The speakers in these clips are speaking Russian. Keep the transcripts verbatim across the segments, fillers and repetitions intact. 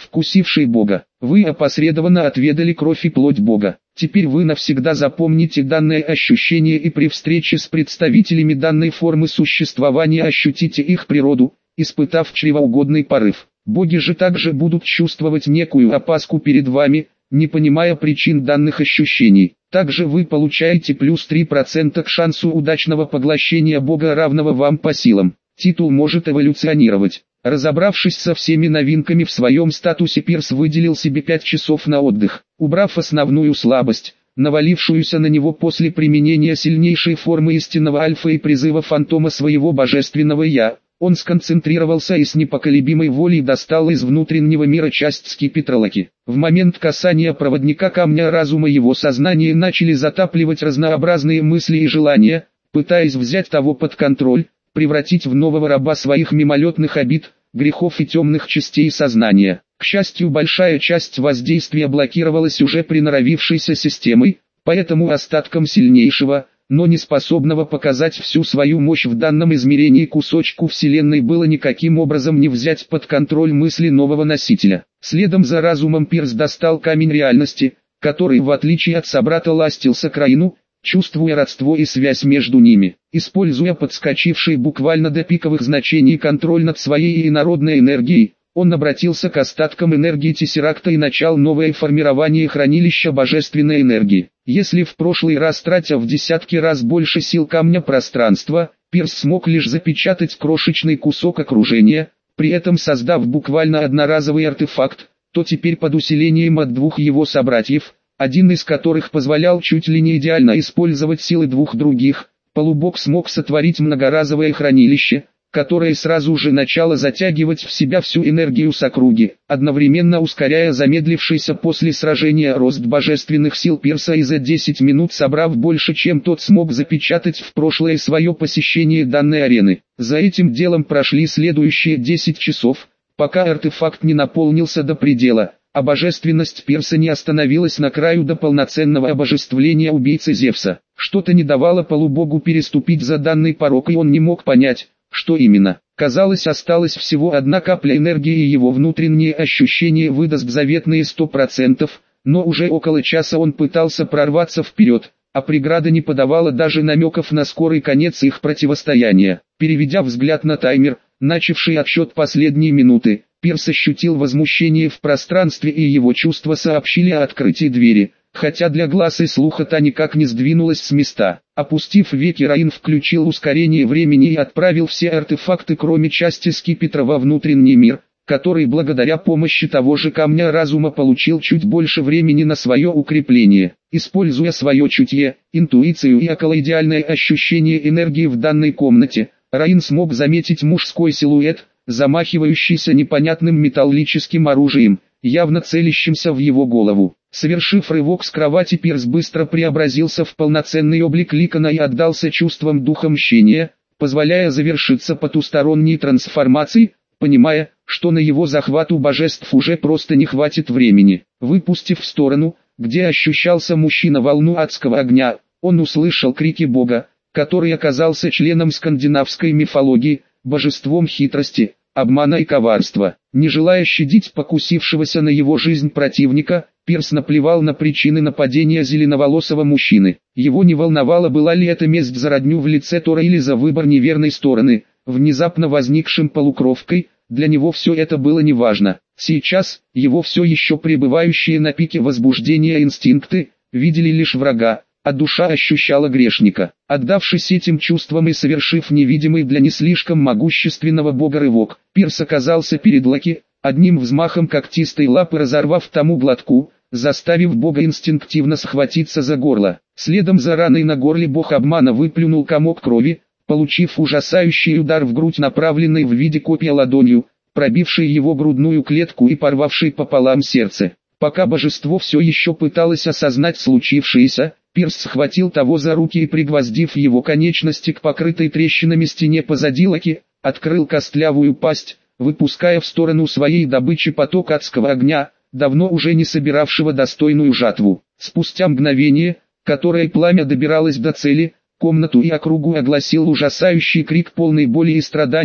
вкусивший Бога. Вы опосредованно отведали кровь и плоть Бога. Теперь вы навсегда запомните данное ощущение и при встрече с представителями данной формы существования ощутите их природу, испытав чревоугодный порыв. Боги же также будут чувствовать некую опаску перед вами, не понимая причин данных ощущений. Также вы получаете плюс три процента к шансу удачного поглощения Бога, равного вам по силам. Титул может эволюционировать. Разобравшись со всеми новинками в своем статусе, Пирс выделил себе пять часов на отдых. Убрав основную слабость, навалившуюся на него после применения сильнейшей формы истинного альфа и призыва фантома своего божественного «Я», он сконцентрировался и с непоколебимой волей достал из внутреннего мира часть скипетра Локи. В момент касания проводника камня разума его сознание начали затапливать разнообразные мысли и желания, пытаясь взять того под контроль, превратить в нового раба своих мимолетных обид, грехов и темных частей сознания. К счастью, большая часть воздействия блокировалась уже приноровившейся системой, поэтому остатком сильнейшего, но не способного показать всю свою мощь в данном измерении кусочку Вселенной было никаким образом не взять под контроль мысли нового носителя. Следом за разумом Пирс достал камень реальности, который в отличие от собрата ластился к Раину, чувствуя родство и связь между ними. Используя подскочивший буквально до пиковых значений контроль над своей инородной энергией, он обратился к остаткам энергии Тессеракта и начал новое формирование хранилища божественной энергии. Если в прошлый раз, тратя в десятки раз больше сил камня пространства, Пирс смог лишь запечатать крошечный кусок окружения, при этом создав буквально одноразовый артефакт, то теперь под усилением от двух его собратьев, один из которых позволял чуть ли не идеально использовать силы двух других, полубог смог сотворить многоразовое хранилище, которое сразу же начало затягивать в себя всю энергию с округи, одновременно ускоряя замедлившийся после сражения рост божественных сил Пирса и за десять минут собрав больше, чем тот смог запечатать в прошлое свое посещение данной арены. За этим делом прошли следующие десять часов, пока артефакт не наполнился до предела, а божественность Пирса не остановилась на краю до полноценного обожествления убийцы Зевса. Что-то не давало полубогу переступить за данный порог, и он не мог понять, что именно. Казалось, осталась всего одна капля энергии, и его внутренние ощущения выдаст заветные сто процентов, но уже около часа он пытался прорваться вперед, а преграда не подавала даже намеков на скорый конец их противостояния. Переведя взгляд на таймер, начавший отсчет последние минуты, Пирс ощутил возмущение в пространстве, и его чувства сообщили о открытии двери, хотя для глаз и слуха та никак не сдвинулась с места. Опустив веки, Раин включил ускорение времени и отправил все артефакты, кроме части скипетра, во внутренний мир, который благодаря помощи того же камня разума получил чуть больше времени на свое укрепление. Используя свое чутье, интуицию и околоидеальное ощущение энергии в данной комнате, Раин смог заметить мужской силуэт, замахивающийся непонятным металлическим оружием, явно целящимся в его голову. Совершив рывок с кровати, Пирс быстро преобразился в полноценный облик Ликана и отдался чувствам духа мщения, позволяя завершиться потусторонней трансформации, понимая, что на его захват у божеств уже просто не хватит времени. Выпустив в сторону, где ощущался мужчина, волну адского огня, он услышал крики Бога, который оказался членом скандинавской мифологии, божеством хитрости, обмана и коварства. Не желая щадить покусившегося на его жизнь противника, Пирс наплевал на причины нападения зеленоволосого мужчины. Его не волновало, была ли это месть за родню в лице Тора или за выбор неверной стороны, внезапно возникшим полукровкой. Для него все это было неважно. Сейчас, его все еще пребывающие на пике возбуждения инстинкты, видели лишь врага, а душа ощущала грешника. Отдавшись этим чувствам и совершив невидимый для не слишком могущественного бога рывок, Пирс оказался перед Локи, одним взмахом когтистой лапы разорвав тому глотку, заставив бога инстинктивно схватиться за горло. Следом за раной на горле бог обмана выплюнул комок крови, получив ужасающий удар в грудь, направленный в виде копья ладонью, пробивший его грудную клетку и порвавший пополам сердце. Пока божество все еще пыталось осознать случившееся, Пирс схватил того за руки и, пригвоздив его конечности к покрытой трещинами стене позади Локи, открыл костлявую пасть, выпуская в сторону своей добычи поток адского огня, давно уже не собиравшего достойную жатву. Спустя мгновение, которое пламя добиралось до цели, комнату и округу огласил ужасающий крик полной боли и страданий,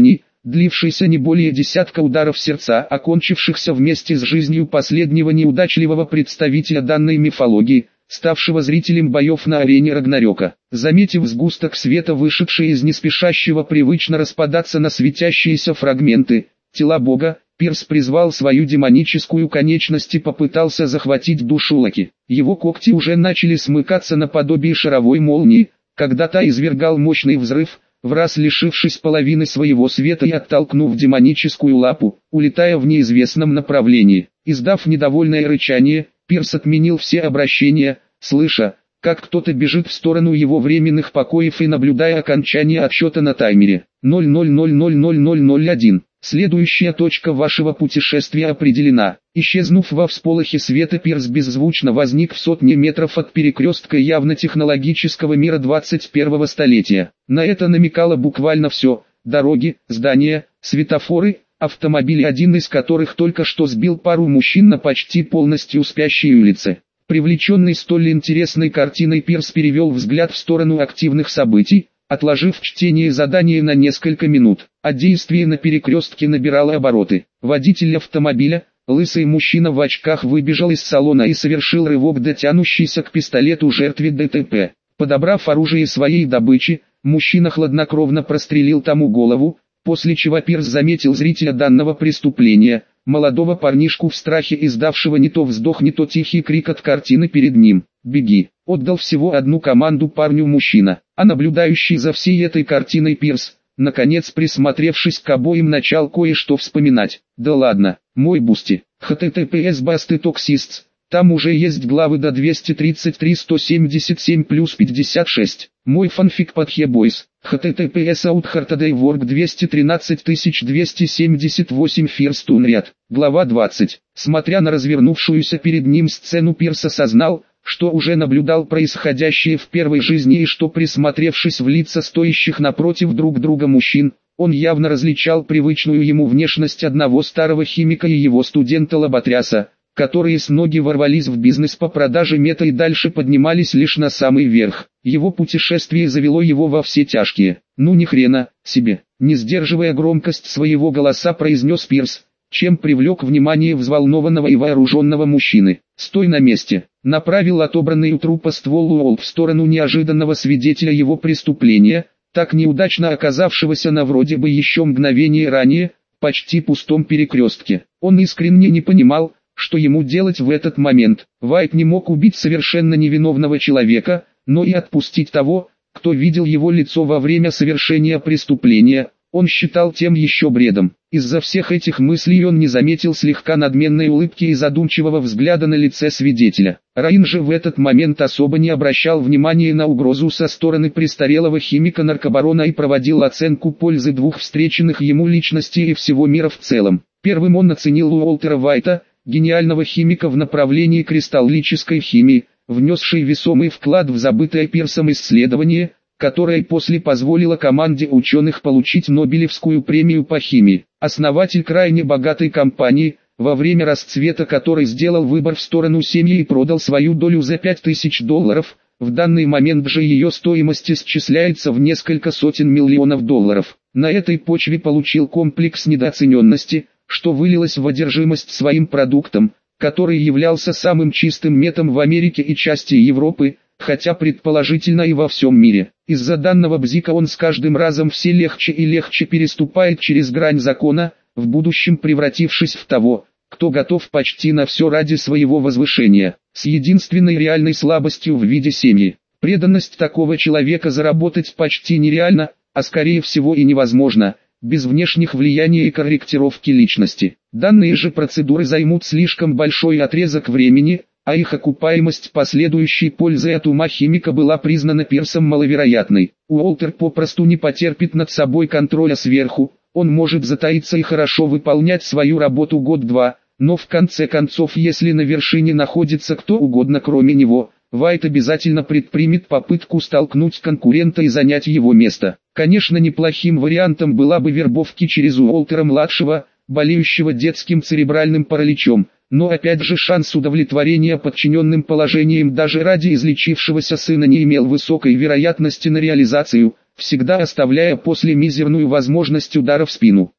длившийся не более десятка ударов сердца, окончившихся вместе с жизнью последнего неудачливого представителя данной мифологии, ставшего зрителем боев на арене Рагнарёка. Заметив сгусток света, вышедший из неспешащего привычно распадаться на светящиеся фрагменты тела бога, Пирс призвал свою демоническую конечность и попытался захватить душу Локи. Его когти уже начали смыкаться наподобие шаровой молнии, когда та извергал мощный взрыв, враз лишившись половины своего света и оттолкнув демоническую лапу, улетая в неизвестном направлении. Издав недовольное рычание, Пирс отменил все обращения, слыша, как кто-то бежит в сторону его временных покоев и наблюдая окончание отсчета на таймере. ноль ноль ноль ноль ноль ноль ноль один. Следующая точка вашего путешествия определена. Исчезнув во всполохе света, Пирс беззвучно возник в сотне метров от перекрестка явно технологического мира двадцать первого столетия. На это намекало буквально все: дороги, здания, светофоры, автомобили, один из которых только что сбил пару мужчин на почти полностью спящей улице. Привлеченный столь интересной картиной, Пирс перевел взгляд в сторону активных событий, отложив чтение задания на несколько минут, а действие на перекрестке набирало обороты. Водитель автомобиля, лысый мужчина в очках, выбежал из салона и совершил рывок, дотянущийся к пистолету жертве ДТП. Подобрав оружие своей добычи, мужчина хладнокровно прострелил тому голову, после чего Пирс заметил зрителя данного преступления, молодого парнишку в страхе, издавшего не то вздох, не то тихий крик от картины перед ним. «Беги!» — отдал всего одну команду парню мужчина, а наблюдающий за всей этой картиной Пирс, наконец присмотревшись к обоим, начал кое-что вспоминать. «Да ладно, мой Бусти, эйч ти ти пи эс Busty Toxists, там уже есть главы до двести тридцать три сто семьдесят семь плюс пятьдесят шесть. Мой фанфик под Хебойс, эйч ти ти пи эс Out Heart Day Work двести тринадцать тысяч двести семьдесят восемь First Unread». Глава двадцать. Смотря на развернувшуюся перед ним сцену, Пирс осознал, что уже наблюдал происходящее в первой жизни и что, присмотревшись в лица стоящих напротив друг друга мужчин, он явно различал привычную ему внешность одного старого химика и его студента-лоботряса, которые с ноги ворвались в бизнес по продаже мета и дальше поднимались лишь на самый верх. Его путешествие завело его во все тяжкие. «Ну ни хрена себе», не сдерживая громкость своего голоса, произнес Пирс, чем привлек внимание взволнованного и вооруженного мужчины. «Стой на месте!» Направил отобранный у трупа ствол Уолл в сторону неожиданного свидетеля его преступления, так неудачно оказавшегося на вроде бы еще мгновение ранее, почти пустом перекрестке. Он искренне не понимал, что ему делать в этот момент. Вайт не мог убить совершенно невиновного человека, но и отпустить того, кто видел его лицо во время совершения преступления, он считал тем еще бредом. Из-за всех этих мыслей он не заметил слегка надменной улыбки и задумчивого взгляда на лице свидетеля. Раин же в этот момент особо не обращал внимания на угрозу со стороны престарелого химика-наркобарона и проводил оценку пользы двух встреченных ему личностей и всего мира в целом. Первым он оценил Уолтера Вайта, гениального химика в направлении кристаллической химии, внесший весомый вклад в забытое Пирсом исследование, которое после позволило команде ученых получить Нобелевскую премию по химии. Основатель крайне богатой компании, во время расцвета которой сделал выбор в сторону семьи и продал свою долю за пять тысяч долларов, в данный момент же ее стоимость исчисляется в несколько сотен миллионов долларов. На этой почве получил комплекс недооцененности, что вылилось в одержимость своим продуктом, который являлся самым чистым метом в Америке и части Европы, хотя предположительно и во всем мире. Из-за данного бзика он с каждым разом все легче и легче переступает через грань закона, в будущем превратившись в того, кто готов почти на все ради своего возвышения, с единственной реальной слабостью в виде семьи. Преданность такого человека заработать почти нереально, а скорее всего и невозможно, без внешних влияний и корректировки личности. Данные же процедуры займут слишком большой отрезок времени, а их окупаемость последующей пользой от ума химика была признана Пирсом маловероятной. Уолтер попросту не потерпит над собой контроля сверху, он может затаиться и хорошо выполнять свою работу год-два, но в конце концов, если на вершине находится кто угодно кроме него, Вайт обязательно предпримет попытку столкнуть конкурента и занять его место. Конечно, неплохим вариантом была бы вербовка через Уолтера-младшего, болеющего детским церебральным параличом, но опять же шанс удовлетворения подчиненным положением даже ради излечившегося сына не имел высокой вероятности на реализацию, всегда оставляя после мизерную возможность удара в спину.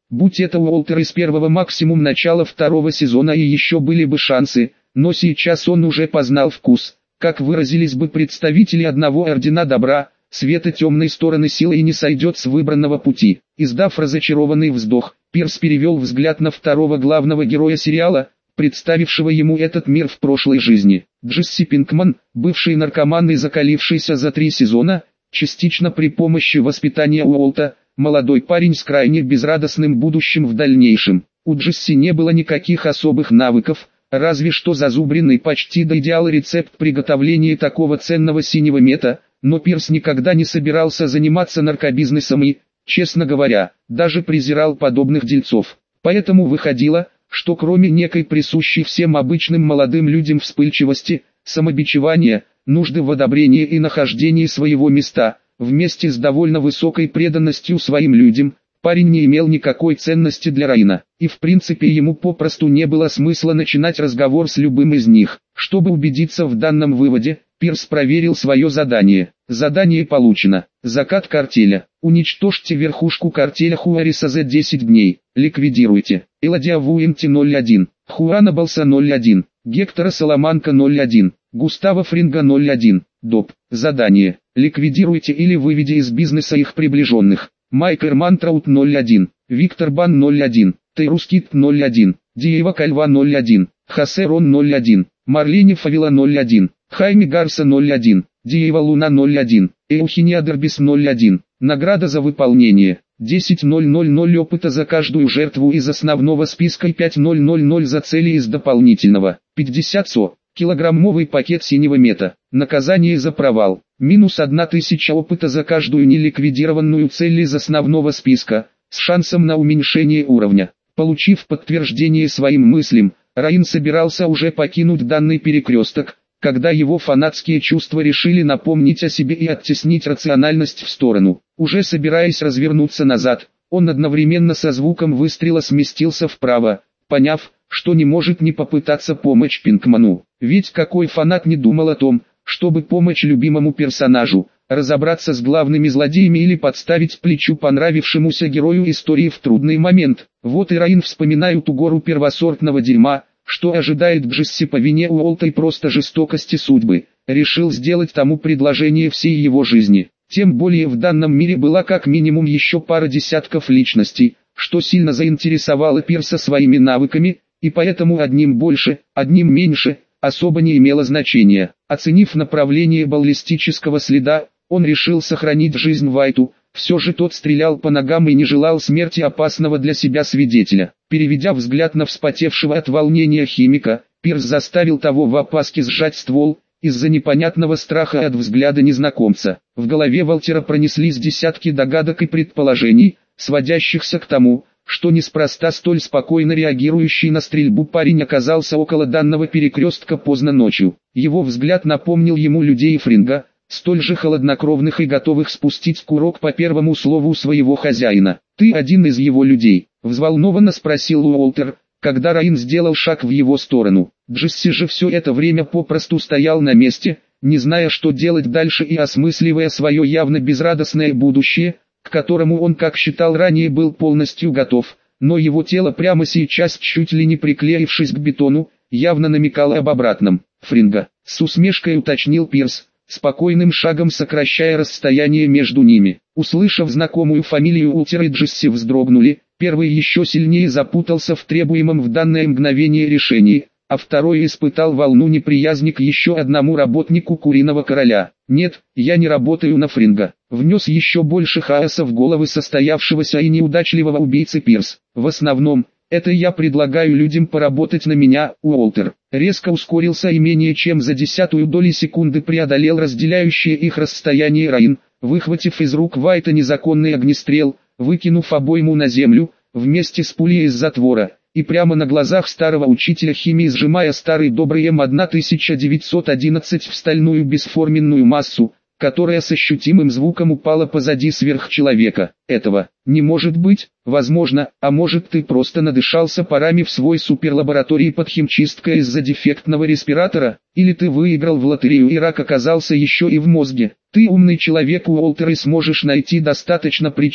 Будь это Уолтер из первого, максимум начала второго сезона, и еще были бы шансы, но сейчас он уже познал вкус, как выразились бы представители одного ордена добра, света темной стороны силы, и не сойдет с выбранного пути. Издав разочарованный вздох, Пирс перевел взгляд на второго главного героя сериала, представившего ему этот мир в прошлой жизни. Джесси Пинкман, бывший наркоман и закалившийся за три сезона, частично при помощи воспитания Уолта, молодой парень с крайне безрадостным будущим в дальнейшем. У Джесси не было никаких особых навыков, разве что зазубренный почти до идеала рецепт приготовления такого ценного синего мета, но Пирс никогда не собирался заниматься наркобизнесом и, честно говоря, даже презирал подобных дельцов. Поэтому выходило, что кроме некой присущей всем обычным молодым людям вспыльчивости, самобичевания, нужды в одобрении и нахождении своего места, вместе с довольно высокой преданностью своим людям, парень не имел никакой ценности для Райана, и в принципе ему попросту не было смысла начинать разговор с любым из них. Чтобы убедиться в данном выводе, Пирс проверил свое задание. Задание получено. Закат картеля. Уничтожьте верхушку картеля Хуариса за десять дней. Ликвидируйте. Эладия Вуинти ноль один. Хуана Балса ноль один. Гектора Саламанка ноль один. Густава Фринга ноль один. Доп. Задание. Ликвидируйте или выведите из бизнеса их приближенных. Майк Эрмантраут ноль один. Виктор Бан ноль один. Тейрускит ноль один. Диева Кальва ноль один. Хосе Рон ноль один. Марлини Фавила ноль один. Хайми Гарса ноль один. Диева Луна ноль один. Эухиния Дербис ноль один. Награда за выполнение. десять тысяч опыта за каждую жертву из основного списка и пять тысяч за цели из дополнительного. пятьдесят со. Килограммовый пакет синего мета. Наказание за провал. Минус тысяча опыта за каждую неликвидированную цель из основного списка, с шансом на уменьшение уровня. Получив подтверждение своим мыслям, Райан собирался уже покинуть данный перекресток, когда его фанатские чувства решили напомнить о себе и оттеснить рациональность в сторону. Уже собираясь развернуться назад, он одновременно со звуком выстрела сместился вправо, поняв, что не может не попытаться помочь Пинкману. Ведь какой фанат не думал о том, чтобы помочь любимому персонажу, разобраться с главными злодеями или подставить плечу понравившемуся герою истории в трудный момент. Вот и Райан вспоминает ту гору первосортного дерьма, что ожидает Джесси по вине Уолта и просто жестокости судьбы, решил сделать тому предложение всей его жизни. Тем более в данном мире была как минимум еще пара десятков личностей, что сильно заинтересовало Пирса своими навыками, и поэтому одним больше, одним меньше, особо не имело значения. Оценив направление баллистического следа, он решил сохранить жизнь Вайту, все же тот стрелял по ногам и не желал смерти опасного для себя свидетеля. Переведя взгляд на вспотевшего от волнения химика, Пирс заставил того в опаске сжать ствол, из-за непонятного страха от взгляда незнакомца. В голове Валтера пронеслись десятки догадок и предположений, сводящихся к тому, что неспроста столь спокойно реагирующий на стрельбу парень оказался около данного перекрестка поздно ночью. Его взгляд напомнил ему людей Фринга, столь же холоднокровных и готовых спустить курок по первому слову своего хозяина. «Ты один из его людей?» — взволнованно спросил Уолтер, когда Райан сделал шаг в его сторону. Джесси же все это время попросту стоял на месте, не зная, что делать дальше и осмысливая свое явно безрадостное будущее, к которому он, как считал ранее, был полностью готов, но его тело прямо сейчас, чуть ли не приклеившись к бетону, явно намекало об обратном. «Фринга», — с усмешкой уточнил Пирс, спокойным шагом сокращая расстояние между ними. Услышав знакомую фамилию, Уолтер и Джесси вздрогнули, первый еще сильнее запутался в требуемом в данное мгновение решении, а второй испытал волну неприязни к еще одному работнику Куриного Короля. «Нет, я не работаю на Фринга», — внес еще больше хаоса в головы состоявшегося и неудачливого убийцы Пирс. «В основном, это я предлагаю людям поработать на меня». Уолтер резко ускорился и менее чем за десятую доли секунды преодолел разделяющее их расстояние. Райан, выхватив из рук Вайта незаконный огнестрел, выкинув обойму на землю, вместе с пулей из затвора, и прямо на глазах старого учителя химии сжимая старый добрый эм тысяча девятьсот одиннадцать в стальную бесформенную массу, которая с ощутимым звуком упала позади сверхчеловека. «Этого не может быть, возможно, а может ты просто надышался парами в свой суперлаборатории под химчисткой из-за дефектного респиратора, или ты выиграл в лотерею и рак оказался еще и в мозге. Ты умный человек, Уолтер, и сможешь найти достаточно причин,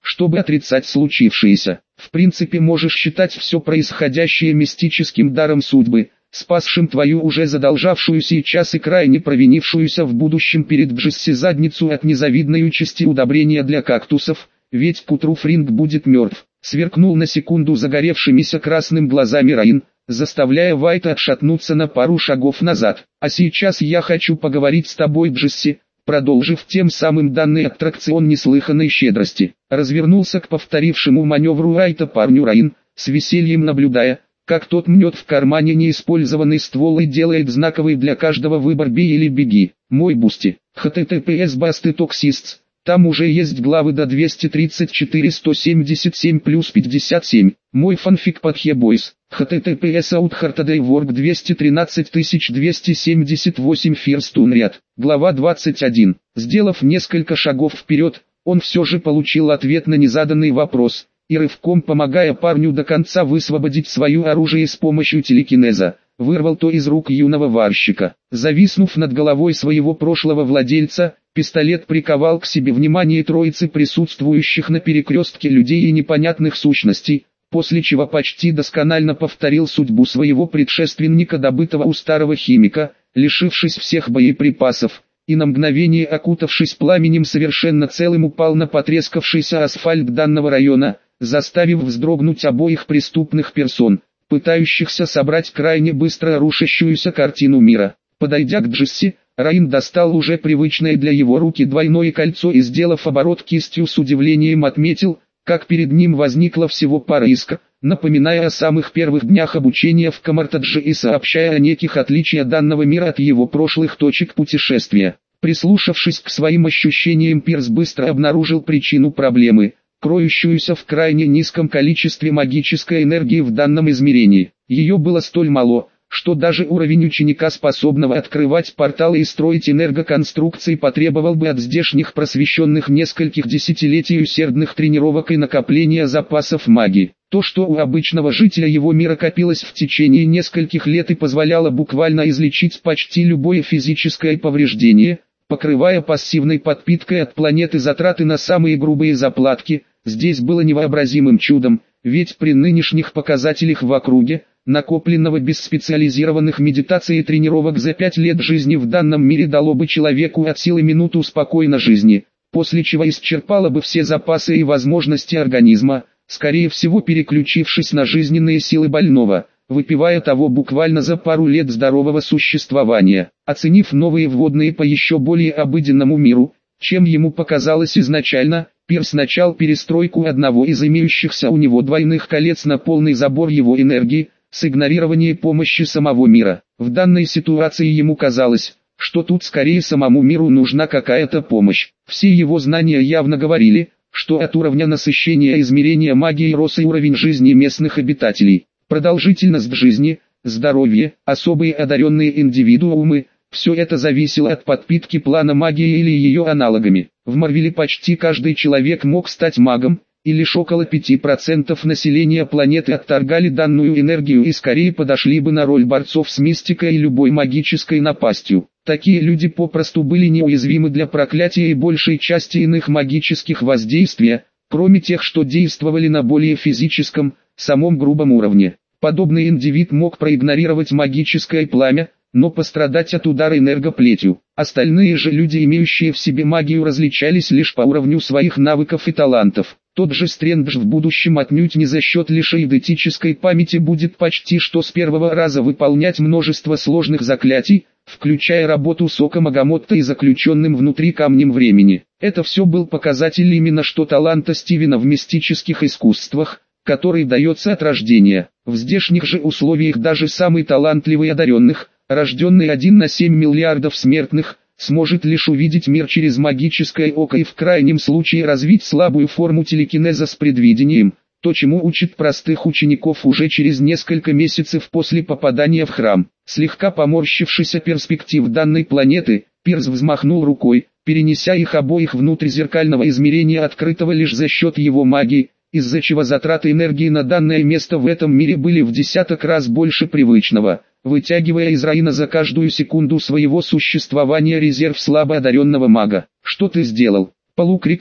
чтобы отрицать случившееся. В принципе, можешь считать все происходящее мистическим даром судьбы, спасшим твою уже задолжавшую сейчас и крайне провинившуюся в будущем перед Джесси задницу от незавидной участи удобрения для кактусов, ведь к утру Фринг будет мертв. Сверкнул на секунду загоревшимися красным глазами Раин, заставляя Вайта отшатнуться на пару шагов назад. «А сейчас я хочу поговорить с тобой, Джесси», продолжив тем самым данный аттракцион неслыханной щедрости. Развернулся к повторившему маневру Вайта парню Раин, с весельем наблюдая, как тот мнет в кармане неиспользованный ствол и делает знаковый для каждого выбор «бей или беги». «Мой Бусти», https басты токсистс, там уже есть главы до двести тридцать четыре сто семьдесят семь плюс пятьдесят семь. Мой фанфик под Хебойс, https outhardaywork двести тринадцать двести семьдесят восемь First Unread. Глава двадцать один. Сделав несколько шагов вперед, он все же получил ответ на незаданный вопрос, и рывком помогая парню до конца высвободить свое оружие с помощью телекинеза, вырвал то из рук юного варщика. Зависнув над головой своего прошлого владельца, пистолет приковал к себе внимание троицы присутствующих на перекрестке людей и непонятных сущностей, после чего почти досконально повторил судьбу своего предшественника, добытого у старого химика, лишившись всех боеприпасов, и на мгновение окутавшись пламенем совершенно целым упал на потрескавшийся асфальт данного района, заставив вздрогнуть обоих преступных персон, пытающихся собрать крайне быстро рушащуюся картину мира. Подойдя к Джесси, Раин достал уже привычное для его руки двойное кольцо и, сделав оборот кистью, с удивлением отметил, как перед ним возникла всего пара искр, напоминая о самых первых днях обучения в Камартадже и сообщая о неких отличиях данного мира от его прошлых точек путешествия. Прислушавшись к своим ощущениям, Пирс быстро обнаружил причину проблемы, кроющуюся в крайне низком количестве магической энергии в данном измерении. Ее было столь мало, что даже уровень ученика, способного открывать порталы и строить энергоконструкции, потребовал бы от здешних просвещенных нескольких десятилетий усердных тренировок и накопления запасов магии. То, что у обычного жителя его мира копилось в течение нескольких лет и позволяло буквально излечить почти любое физическое повреждение, покрывая пассивной подпиткой от планеты затраты на самые грубые заплатки, здесь было невообразимым чудом, ведь при нынешних показателях в округе, накопленного без специализированных медитаций и тренировок за пять лет жизни в данном мире, дало бы человеку от силы минуту спокойной жизни, после чего исчерпало бы все запасы и возможности организма, скорее всего переключившись на жизненные силы больного, выпивая того буквально за пару лет здорового существования. Оценив новые вводные по еще более обыденному миру, чем ему показалось изначально, Пирс начал перестройку одного из имеющихся у него двойных колец на полный забор его энергии, с игнорированием помощи самого мира. В данной ситуации ему казалось, что тут скорее самому миру нужна какая-то помощь. Все его знания явно говорили, что от уровня насыщения измерения магии рос и уровень жизни местных обитателей. Продолжительность жизни, здоровье, особые одаренные индивидуумы – все это зависело от подпитки плана магии или ее аналогами. В Марвеле почти каждый человек мог стать магом, и лишь около пяти процентов населения планеты отторгали данную энергию и скорее подошли бы на роль борцов с мистикой и любой магической напастью. Такие люди попросту были неуязвимы для проклятия и большей части иных магических воздействий, кроме тех, что действовали на более физическом, самом грубом уровне. Подобный индивид мог проигнорировать магическое пламя, но пострадать от удара энергоплетью. Остальные же люди, имеющие в себе магию, различались лишь по уровню своих навыков и талантов. Тот же Стрэндж в будущем отнюдь не за счет лишь эйдетической памяти будет почти что с первого раза выполнять множество сложных заклятий, включая работу сока Магамотта и заключенным внутри камнем времени. Это все был показатель именно что таланта Стивена в мистических искусствах, который дается от рождения. В здешних же условиях даже самый талантливый одаренных, рожденный один на семь миллиардов смертных, сможет лишь увидеть мир через магическое око и в крайнем случае развить слабую форму телекинеза с предвидением, то чему учат простых учеников уже через несколько месяцев после попадания в храм. Слегка поморщившись от перспектив данной планеты, Пирс взмахнул рукой, перенеся их обоих внутрь зеркального измерения, открытого лишь за счет его магии, из-за чего затраты энергии на данное место в этом мире были в десяток раз больше привычного, вытягивая из Раина за каждую секунду своего существования резерв слабо одаренного мага. «Что ты сделал?» Полукриком,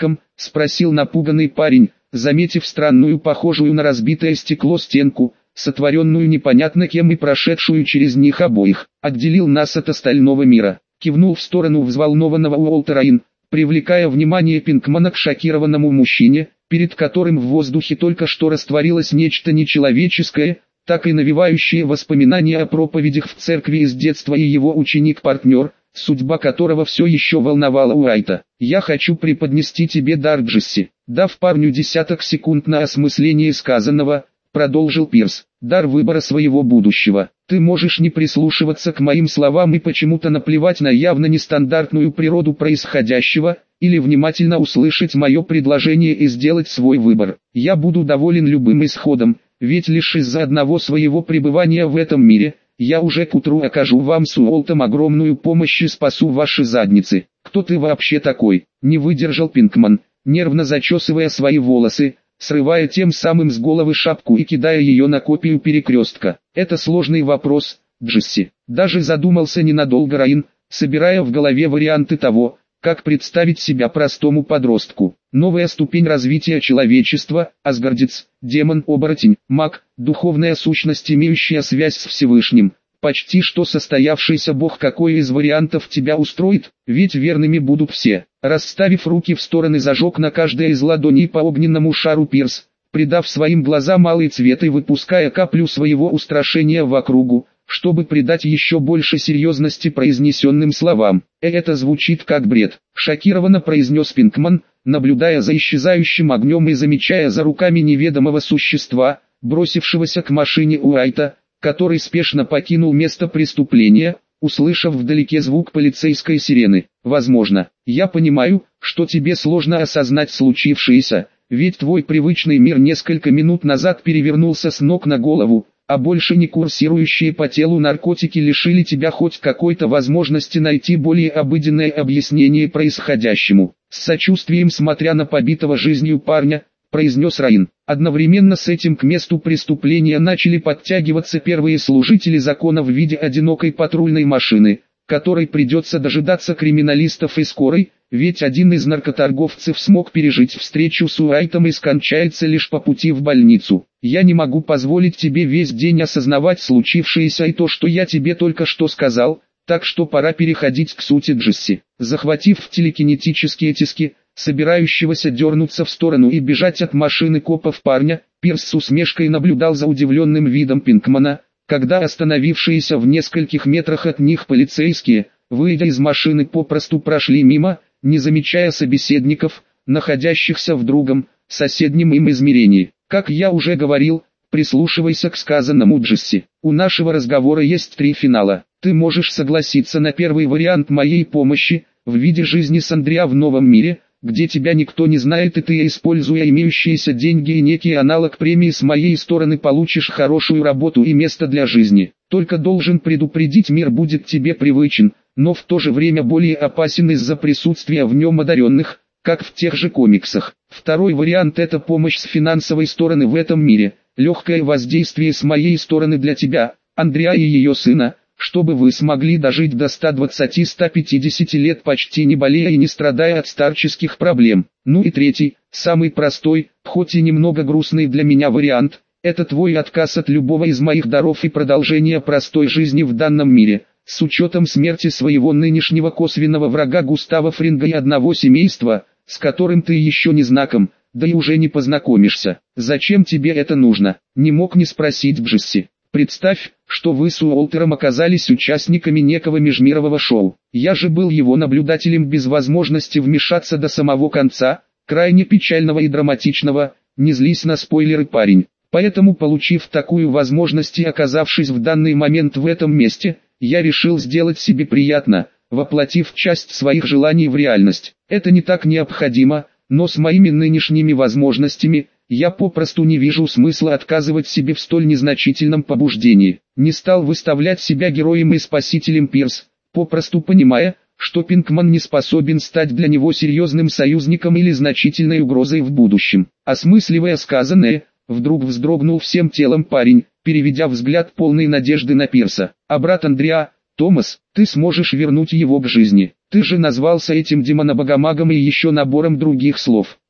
спросил напуганный парень, заметив странную, похожую на разбитое стекло стенку, сотворенную непонятно кем и прошедшую через них обоих. Отделил нас от остального мира. Кивнул в сторону взволнованного Уолтера Ин, привлекая внимание Пинкмана к шокированному мужчине, перед которым в воздухе только что растворилось нечто нечеловеческое, так и навевающее воспоминания о проповедях в церкви из детства, и его ученик-партнер, судьба которого все еще волновала Уайта. «Я хочу преподнести тебе дар, Джесси». Дав парню десяток секунд на осмысление сказанного, продолжил Пирс, дар выбора своего будущего. Ты можешь не прислушиваться к моим словам и почему-то наплевать на явно нестандартную природу происходящего, или внимательно услышать мое предложение и сделать свой выбор. Я буду доволен любым исходом, ведь лишь из-за одного своего пребывания в этом мире, я уже к утру окажу вам с Уолтом огромную помощь и спасу ваши задницы. Кто ты вообще такой? Не выдержал Пинкман, нервно зачесывая свои волосы, срывая тем самым с головы шапку и кидая ее на копию перекрестка. Это сложный вопрос, Джесси. Даже задумался ненадолго Раин, собирая в голове варианты того, как представить себя простому подростку. Новая ступень развития человечества, Асгардец, демон-оборотень, маг, духовная сущность, имеющая связь с Всевышним. Почти что состоявшийся бог. Какой из вариантов тебя устроит? Ведь верными будут все. Расставив руки в стороны, зажег на каждой из ладоней по огненному шару Пирс, придав своим глазам алый цвет и выпуская каплю своего устрашения в округу, чтобы придать еще больше серьезности произнесенным словам. «Э, это звучит как бред», — шокированно произнес Пинкман, наблюдая за исчезающим огнем и замечая за руками неведомого существа, бросившегося к машине Уайта, который спешно покинул место преступления, услышав вдалеке звук полицейской сирены. «Возможно, я понимаю, что тебе сложно осознать случившееся, ведь твой привычный мир несколько минут назад перевернулся с ног на голову, а больше не курсирующие по телу наркотики лишили тебя хоть какой-то возможности найти более обыденное объяснение происходящему». С сочувствием смотря на побитого жизнью парня, произнес Раин. Одновременно с этим к месту преступления начали подтягиваться первые служители закона в виде одинокой патрульной машины, которой придется дожидаться криминалистов и скорой, ведь один из наркоторговцев смог пережить встречу с Уайтом и скончается лишь по пути в больницу. «Я не могу позволить тебе весь день осознавать случившееся и то, что я тебе только что сказал, так что пора переходить к сути, Джесси». Захватив телекинетические тиски, собирающегося дернуться в сторону и бежать от машины копов парня, Пирс с усмешкой наблюдал за удивленным видом Пинкмана, когда остановившиеся в нескольких метрах от них полицейские, выйдя из машины, попросту прошли мимо, не замечая собеседников, находящихся в другом, соседнем им измерении. «Как я уже говорил, прислушивайся к сказанному, Джесси. У нашего разговора есть три финала. Ты можешь согласиться на первый вариант моей помощи, в виде жизни с Андреа в новом мире, где тебя никто не знает, и ты, используя имеющиеся деньги и некий аналог премии с моей стороны, получишь хорошую работу и место для жизни. Только должен предупредить, мир будет тебе привычен, но в то же время более опасен из-за присутствия в нем одаренных, как в тех же комиксах. Второй вариант — это помощь с финансовой стороны в этом мире, легкое воздействие с моей стороны для тебя, Андреа и ее сына, чтобы вы смогли дожить до ста двадцати — ста пятидесяти лет, почти не болея и не страдая от старческих проблем. Ну и третий, самый простой, хоть и немного грустный для меня вариант, это твой отказ от любого из моих даров и продолжение простой жизни в данном мире, с учетом смерти своего нынешнего косвенного врага Густава Фринга и одного семейства, с которым ты еще не знаком, да и уже не познакомишься. Зачем тебе это нужно? Не мог не спросить Джесси. Представь, что вы с Уолтером оказались участниками некого межмирового шоу. Я же был его наблюдателем без возможности вмешаться до самого конца, крайне печального и драматичного, не злись на спойлеры, парень. Поэтому, получив такую возможность и оказавшись в данный момент в этом месте, я решил сделать себе приятно, воплотив часть своих желаний в реальность. Это не так необходимо, но с моими нынешними возможностями, я попросту не вижу смысла отказывать себе в столь незначительном побуждении. Не стал выставлять себя героем и спасителем Пирс, попросту понимая, что Пинкман не способен стать для него серьезным союзником или значительной угрозой в будущем. Осмысливая сказанное, вдруг вздрогнул всем телом парень, переведя взгляд полной надежды на Пирса. «А брат Андреа, Томас, ты сможешь вернуть его к жизни. Ты же назвался этим демонобогомагом и еще набором других слов.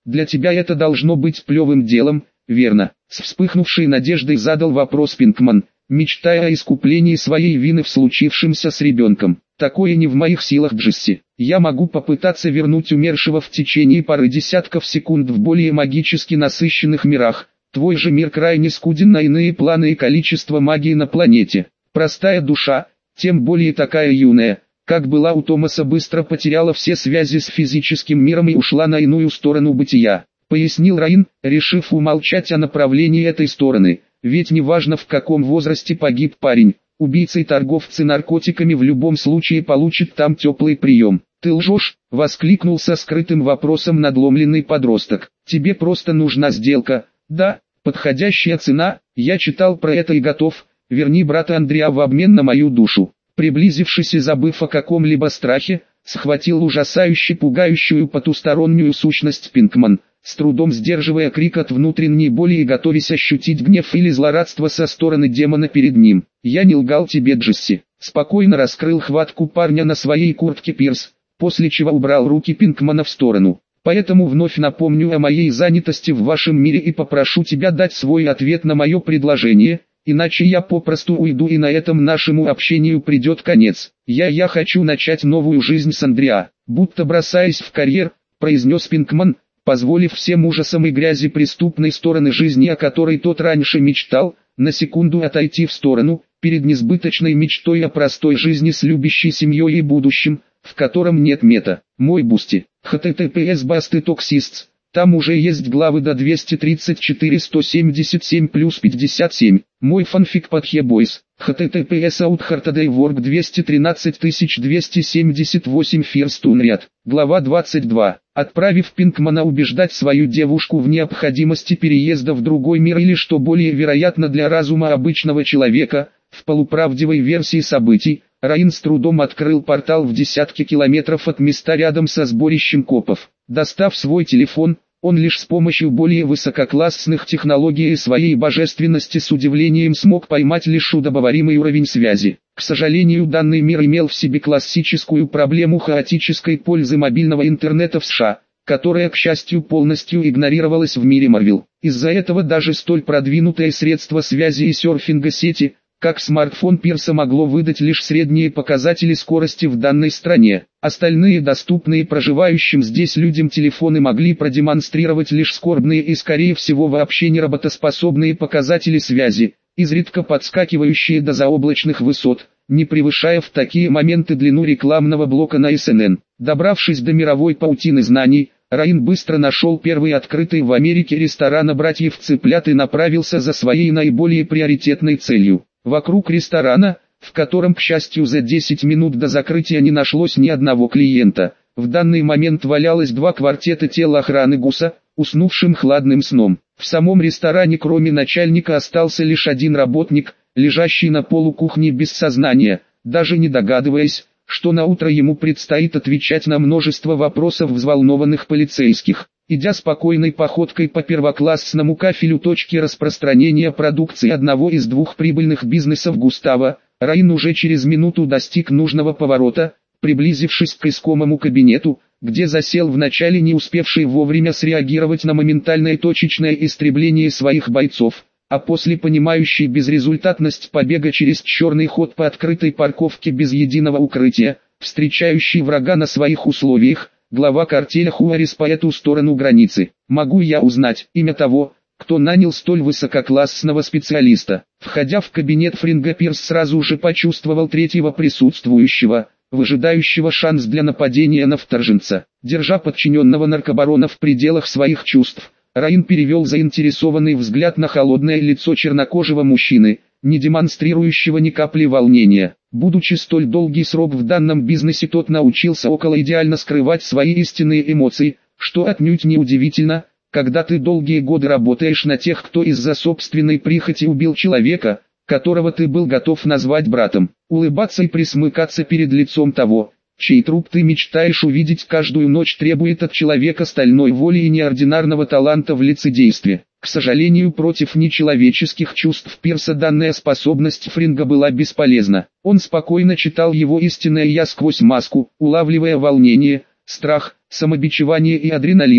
Для тебя это должно быть плевым делом, верно? С вспыхнувшей надеждой задал вопрос Пинкман, мечтая о искуплении своей вины в случившемся с ребенком. Такое не в моих силах, Джесси. Я могу попытаться вернуть умершего в течение пары десятков секунд в более магически насыщенных мирах. Твой же мир крайне скуден на иные планы и количество магии на планете. Простая душа, тем более такая юная, как была у Томаса, быстро потеряла все связи с физическим миром и ушла на иную сторону бытия, пояснил Раин, решив умолчать о направлении этой стороны, ведь неважно в каком возрасте погиб парень, убийцы и торговцы наркотиками в любом случае получат там теплый прием. «Ты лжешь!» — воскликнул со скрытым вопросом надломленный подросток. «Тебе просто нужна сделка». «Да, подходящая цена, я читал про это и готов, верни брата Андреа в обмен на мою душу». Приблизившись и забыв о каком-либо страхе, схватил ужасающе пугающую потустороннюю сущность Пинкман, с трудом сдерживая крик от внутренней боли и готовясь ощутить гнев или злорадство со стороны демона перед ним. «Я не лгал тебе, Джесси», — спокойно раскрыл хватку парня на своей куртке Пирс, после чего убрал руки Пинкмана в сторону. «Поэтому вновь напомню о моей занятости в вашем мире и попрошу тебя дать свой ответ на мое предложение, иначе я попросту уйду и на этом нашему общению придет конец. Я я хочу начать новую жизнь с Андреа», будто бросаясь в карьер, произнес Пинкман, позволив всем ужасам и грязи преступной стороны жизни, о которой тот раньше мечтал, на секунду отойти в сторону, перед несбыточной мечтой о простой жизни с любящей семьей и будущим, в котором нет мета. Мой бусти. эйч ти ти пи эс басты токсистс. Там уже есть главы до двести тридцать четыре сто семьдесят семь плюс пятьдесят семь. Мой фанфик под Хебойс. эйч ти ти пи эс Outhartedaywork двести тринадцать тысяч двести семьдесят восемь First Unread. Глава двадцать два. Отправив Пинкмана убеждать свою девушку в необходимости переезда в другой мир или, что более вероятно для разума обычного человека, в полуправдивой версии событий, Раин с трудом открыл портал в десятки километров от места рядом со сборищем копов. Достав свой телефон, он лишь с помощью более высококлассных технологий и своей божественности с удивлением смог поймать лишь удобоваримый уровень связи. К сожалению, данный мир имел в себе классическую проблему хаотической пользы мобильного интернета в США, которая, к счастью, полностью игнорировалась в мире Marvel. Из-за этого даже столь продвинутое средство связи и серфинга сети, как смартфон Пирса, могло выдать лишь средние показатели скорости в данной стране. Остальные доступные проживающим здесь людям телефоны могли продемонстрировать лишь скорбные и, скорее всего, вообще не работоспособные показатели связи, изредка подскакивающие до заоблачных высот, не превышая в такие моменты длину рекламного блока на эс эн эн. Добравшись до мировой паутины знаний, Раин быстро нашел первый открытый в Америке ресторан братьев Цыплят и направился за своей наиболее приоритетной целью. Вокруг ресторана, в котором, к счастью, за десять минут до закрытия не нашлось ни одного клиента, в данный момент валялось два квартета тел охраны Гуса, уснувшим хладным сном. В самом ресторане кроме начальника остался лишь один работник, лежащий на полу кухни без сознания, даже не догадываясь, что на утро ему предстоит отвечать на множество вопросов взволнованных полицейских. Идя спокойной походкой по первоклассному кафелю точки распространения продукции одного из двух прибыльных бизнесов Густава, Раин уже через минуту достиг нужного поворота, приблизившись к искомому кабинету, где засел вначале не успевший вовремя среагировать на моментальное точечное истребление своих бойцов, а после понимающий безрезультатность побега через черный ход по открытой парковке без единого укрытия, встречающий врага на своих условиях, глава картеля Хуарис по эту сторону границы. «Могу я узнать имя того, кто нанял столь высококлассного специалиста?» Входя в кабинет, Фринга Пирс сразу же почувствовал третьего присутствующего, выжидающего шанс для нападения на вторженца. Держа подчиненного наркобарона в пределах своих чувств, Раин перевел заинтересованный взгляд на холодное лицо чернокожего мужчины, не демонстрирующего ни капли волнения. Будучи столь долгий срок в данном бизнесе, тот научился около идеально скрывать свои истинные эмоции, что отнюдь не удивительно, когда ты долгие годы работаешь на тех, кто из-за собственной прихоти убил человека, которого ты был готов назвать братом. Улыбаться и присмыкаться перед лицом того, чей труп ты мечтаешь увидеть каждую ночь, требует от человека стальной воли и неординарного таланта в лицедействе. К сожалению, против нечеловеческих чувств Пирса данная способность Фринга была бесполезна. Он спокойно читал его истинное «я» сквозь маску, улавливая волнение, страх, самобичевание и адреналин,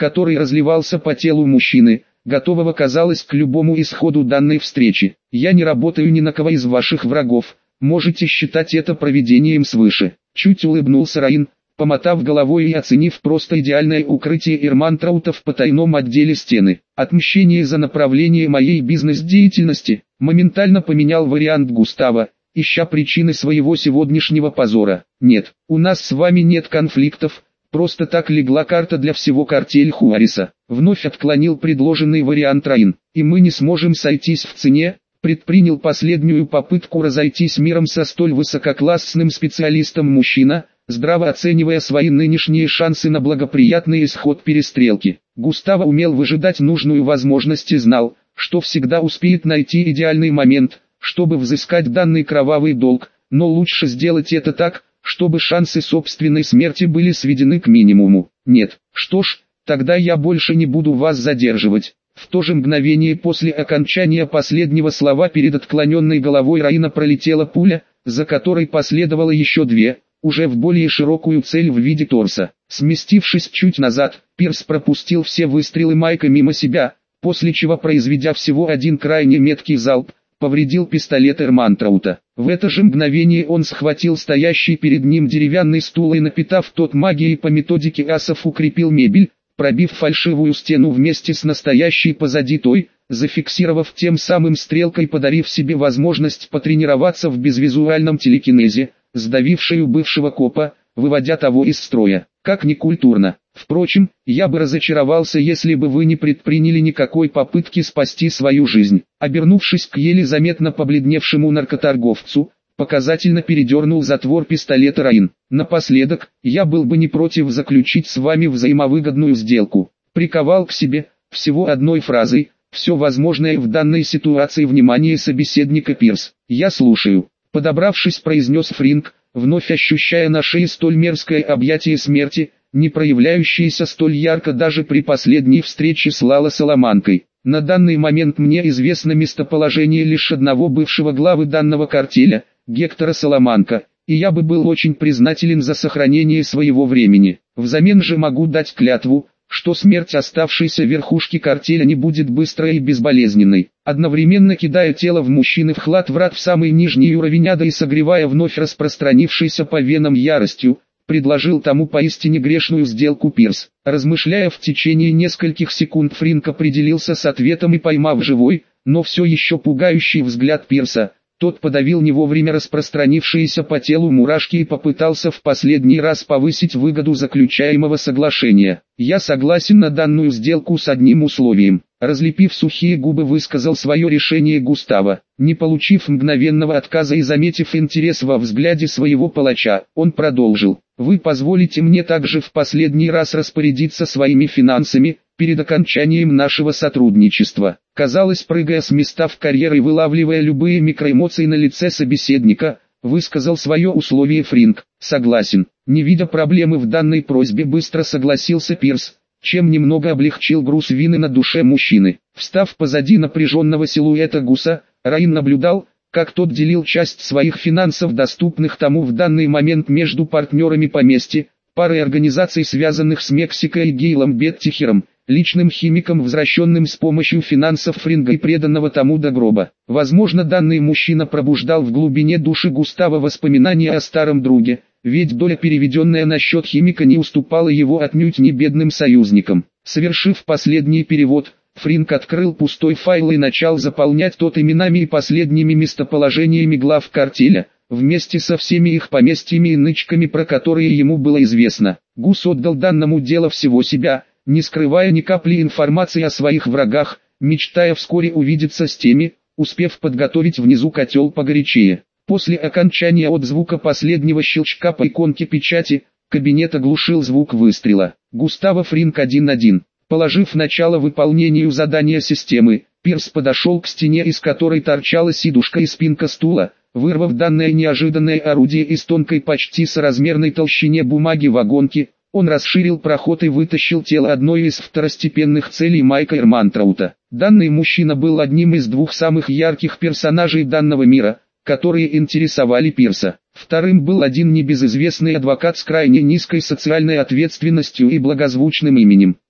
который разливался по телу мужчины, готового, казалось, к любому исходу данной встречи. «Я не работаю ни на кого из ваших врагов, можете считать это провидением свыше». Чуть улыбнулся Раин, помотав головой и оценив просто идеальное укрытие Эрмантраута в потайном отделе стены. «Отмщение за направление моей бизнес-деятельности», моментально поменял вариант Густава, ища причины своего сегодняшнего позора. «Нет, у нас с вами нет конфликтов, просто так легла карта для всего картель Хуариса». Вновь отклонил предложенный вариант Раин. «И мы не сможем сойтись в цене», предпринял последнюю попытку разойтись миром со столь высококлассным специалистом мужчина, здраво оценивая свои нынешние шансы на благоприятный исход перестрелки. Густаво умел выжидать нужную возможность и знал, что всегда успеет найти идеальный момент, чтобы взыскать данный кровавый долг, но лучше сделать это так, чтобы шансы собственной смерти были сведены к минимуму. «Нет, что ж, тогда я больше не буду вас задерживать». В то же мгновение после окончания последнего слова перед отклоненной головой Раина пролетела пуля, за которой последовало еще две, уже в более широкую цель в виде торса. Сместившись чуть назад, Пирс пропустил все выстрелы Майка мимо себя, после чего, произведя всего один крайне меткий залп, повредил пистолет Эрмантраута. В это же мгновение он схватил стоящий перед ним деревянный стул и, напитав тот магией по методике асов, укрепил мебель, пробив фальшивую стену вместе с настоящей позади той, зафиксировав тем самым стрелкой, подарив себе возможность потренироваться в безвизуальном телекинезе, сдавившую бывшего копа, выводя того из строя. Как некультурно. Впрочем, я бы разочаровался, если бы вы не предприняли никакой попытки спасти свою жизнь. Обернувшись к еле заметно побледневшему наркоторговцу, показательно передернул затвор пистолета Раин. «Напоследок, я был бы не против заключить с вами взаимовыгодную сделку». Приковал к себе, всего одной фразой, все возможное в данной ситуации внимание собеседника Пирс. «Я слушаю», подобравшись, произнес Фринк, вновь ощущая на шее столь мерзкое объятие смерти, не проявляющееся столь ярко даже при последней встрече с Лало Соломанкой. «На данный момент мне известно местоположение лишь одного бывшего главы данного картеля, Гектора Соломанка, и я бы был очень признателен за сохранение своего времени. Взамен же могу дать клятву, что смерть оставшейся верхушки картеля не будет быстрой и безболезненной». Одновременно кидая тело в мужчины в хлад врат в самый нижний уровень ада и согревая вновь распространившейся по венам яростью, предложил тому поистине грешную сделку Пирс. Размышляя в течение нескольких секунд, Фринк определился с ответом и, поймав живой, но все еще пугающий взгляд Пирса, тот подавил не вовремя распространившиеся по телу мурашки и попытался в последний раз повысить выгоду заключаемого соглашения. «Я согласен на данную сделку с одним условием», разлепив сухие губы, высказал свое решение Густаво. Не получив мгновенного отказа и заметив интерес во взгляде своего палача, он продолжил: «Вы позволите мне также в последний раз распорядиться своими финансами, перед окончанием нашего сотрудничества». Казалось, прыгая с места в карьер и вылавливая любые микроэмоции на лице собеседника, высказал свое условие Фринк. «Согласен». Не видя проблемы в данной просьбе, быстро согласился Пирс, чем немного облегчил груз вины на душе мужчины. Встав позади напряженного силуэта Гуса, Раин наблюдал, как тот делил часть своих финансов, доступных тому в данный момент, между партнерами поместья, парой организаций, связанных с Мексикой, и Гейлом Беттихером, личным химиком, возвращенным с помощью финансов Фринга и преданного тому до гроба. Возможно, данный мужчина пробуждал в глубине души Густава воспоминания о старом друге, ведь доля, переведенная на счет химика, не уступала его отнюдь не бедным союзникам. Совершив последний перевод, Фринк открыл пустой файл и начал заполнять тот именами и последними местоположениями глав картеля, вместе со всеми их поместьями и нычками, про которые ему было известно. Гус отдал данному делу всего себя, не скрывая ни капли информации о своих врагах, мечтая вскоре увидеться с теми, успев подготовить внизу котел погорячее. После окончания от звука последнего щелчка по иконке печати, кабинет оглушил звук выстрела. Густаво Фринк один один. Положив начало выполнению задания системы, Пирс подошел к стене, из которой торчала сидушка и спинка стула, вырвав данное неожиданное орудие из тонкой, почти соразмерной толщине бумаги вагонки. Он расширил проход и вытащил тело одной из второстепенных целей Майка Эрмантраута. Данный мужчина был одним из двух самых ярких персонажей данного мира, которые интересовали Пирса. Вторым был один небезызвестный адвокат с крайне низкой социальной ответственностью и благозвучным именем.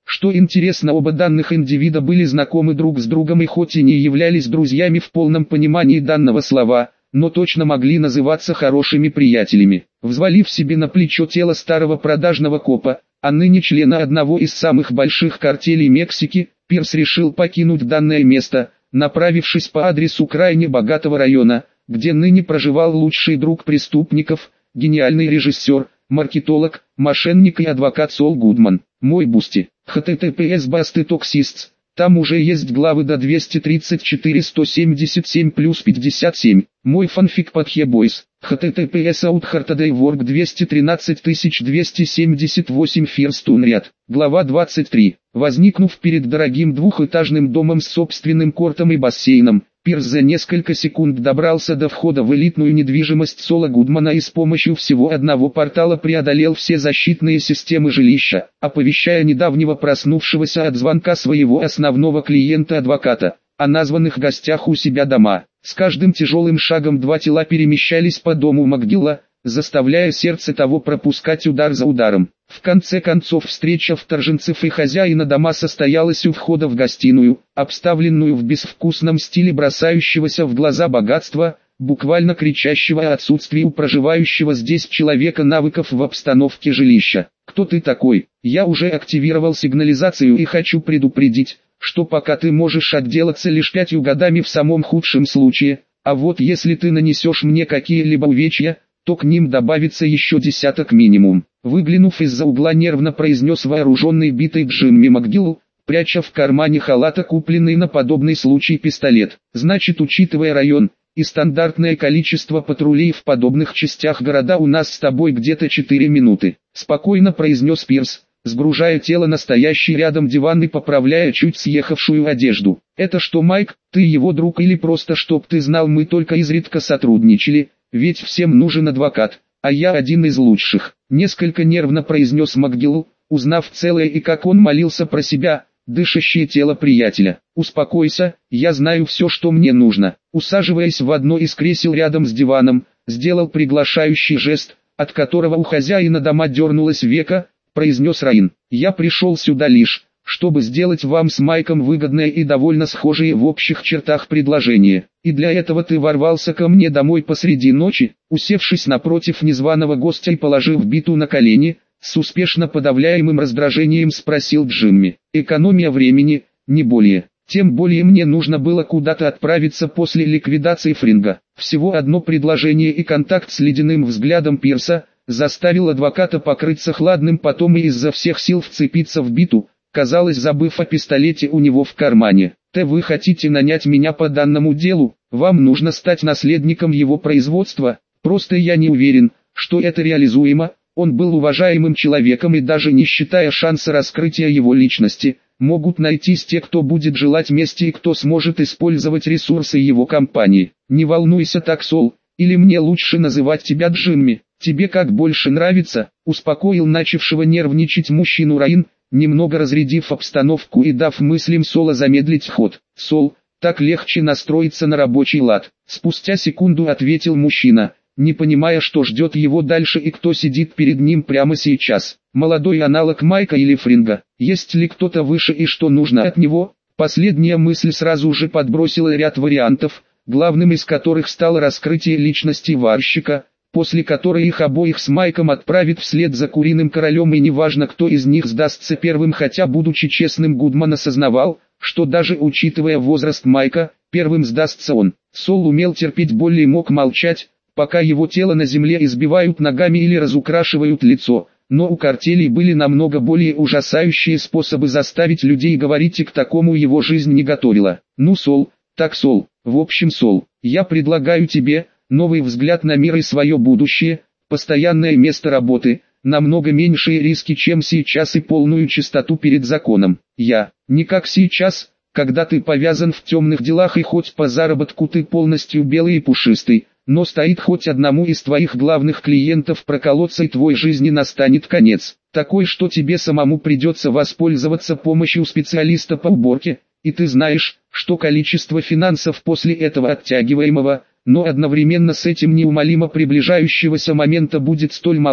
Что интересно, оба данных индивида были знакомы друг с другом и хоть и не являлись друзьями в полном понимании данного слова, но точно могли называться хорошими приятелями. Взвалив себе на плечо тело старого продажного копа, а ныне члена одного из самых больших картелей Мексики, Пирс решил покинуть данное место, направившись по адресу крайне богатого района, где ныне проживал лучший друг преступников, гениальный режиссер, маркетолог, мошенник и адвокат Сол Гудман. Мой Бусти. эйч ти ти пи эс Басты Токсистс. Там уже есть главы до двести тридцать четыре сто семьдесят семь плюс пятьдесят семь. Мой фанфик под Хебойс. эйч ти ти пи эс Outhardaywork двести тринадцать тысяч двести семьдесят восемь First Unread. Глава двадцать три. Возникнув перед дорогим двухэтажным домом с собственным кортом и бассейном, Пирс за несколько секунд добрался до входа в элитную недвижимость Сола Гудмана и с помощью всего одного портала преодолел все защитные системы жилища, оповещая недавнего проснувшегося от звонка своего основного клиента-адвоката о названных гостях у себя дома. С каждым тяжелым шагом два тела перемещались по дому МакГилла, заставляя сердце того пропускать удар за ударом. В конце концов встреча вторженцев и хозяина дома состоялась у входа в гостиную, обставленную в безвкусном стиле бросающегося в глаза богатства, буквально кричащего о отсутствии у проживающего здесь человека навыков в обстановке жилища. «Кто ты такой? Я уже активировал сигнализацию и хочу предупредить, что пока ты можешь отделаться лишь пятью годами в самом худшем случае, а вот если ты нанесешь мне какие-либо увечья, то к ним добавится еще десяток минимум». Выглянув из-за угла, нервно произнес вооруженный битой Джимми МакГилл, пряча в кармане халата купленный на подобный случай пистолет. «Значит, учитывая район и стандартное количество патрулей в подобных частях города, у нас с тобой где-то четыре минуты», спокойно произнес Пирс, сгружая тело на стоящий рядом диван и поправляя чуть съехавшую одежду. «Это что, Майк, ты его друг или просто чтоб ты знал, мы только изредка сотрудничали, ведь всем нужен адвокат, а я один из лучших», несколько нервно произнес МакГилл, узнав целое и как он молился про себя, дышащее тело приятеля. «Успокойся, я знаю все, что мне нужно». Усаживаясь в одно из кресел рядом с диваном, сделал приглашающий жест, от которого у хозяина дома дернулось веко, произнес Раин. «Я пришел сюда лишь, чтобы сделать вам с Майком выгодное и довольно схожие в общих чертах предложение. И для этого ты ворвался ко мне домой посреди ночи?» Усевшись напротив незваного гостя и положив биту на колени, с успешно подавляемым раздражением спросил Джимми. «Экономия времени, не более. Тем более мне нужно было куда-то отправиться после ликвидации Фринга». Всего одно предложение и контакт с ледяным взглядом Пирса заставил адвоката покрыться хладным потом и изо всех сил вцепиться в биту, казалось, забыв о пистолете у него в кармане. «Т вы хотите нанять меня по данному делу? Вам нужно стать наследником его производства? Просто я не уверен, что это реализуемо». Он был уважаемым человеком и даже не считая шанса раскрытия его личности, могут найтись те, кто будет желать мести и кто сможет использовать ресурсы его компании. «Не волнуйся так, Сол, или мне лучше называть тебя Джимми, тебе как больше нравится», успокоил начавшего нервничать мужчину Раин, немного разрядив обстановку и дав мыслям Сола замедлить ход. «Сол, так легче настроиться на рабочий лад», спустя секунду ответил мужчина, не понимая, что ждет его дальше и кто сидит перед ним прямо сейчас. Молодой аналог Майка или Фринга, есть ли кто-то выше и что нужно от него? Последняя мысль сразу же подбросила ряд вариантов, главным из которых стало раскрытие личности варщика, после которой их обоих с Майком отправит вслед за Куриным Королем, и неважно, кто из них сдастся первым, хотя, будучи честным, Гудман осознавал, что даже учитывая возраст Майка, первым сдастся он. Сол умел терпеть боль и мог молчать, пока его тело на земле избивают ногами или разукрашивают лицо, но у картелей были намного более ужасающие способы заставить людей говорить, и к такому его жизнь не готовила. «Ну, Сол, так, Сол, в общем, Сол, я предлагаю тебе новый взгляд на мир и свое будущее, постоянное место работы, намного меньшие риски, чем сейчас, и полную чистоту перед законом. Я, не как сейчас, когда ты повязан в темных делах и хоть по заработку ты полностью белый и пушистый, но стоит хоть одному из твоих главных клиентов проколоться и твой жизни настанет конец, такой, что тебе самому придется воспользоваться помощью специалиста по уборке, и ты знаешь, что количество финансов после этого оттягиваемого, но одновременно с этим неумолимо приближающегося момента будет столь мало,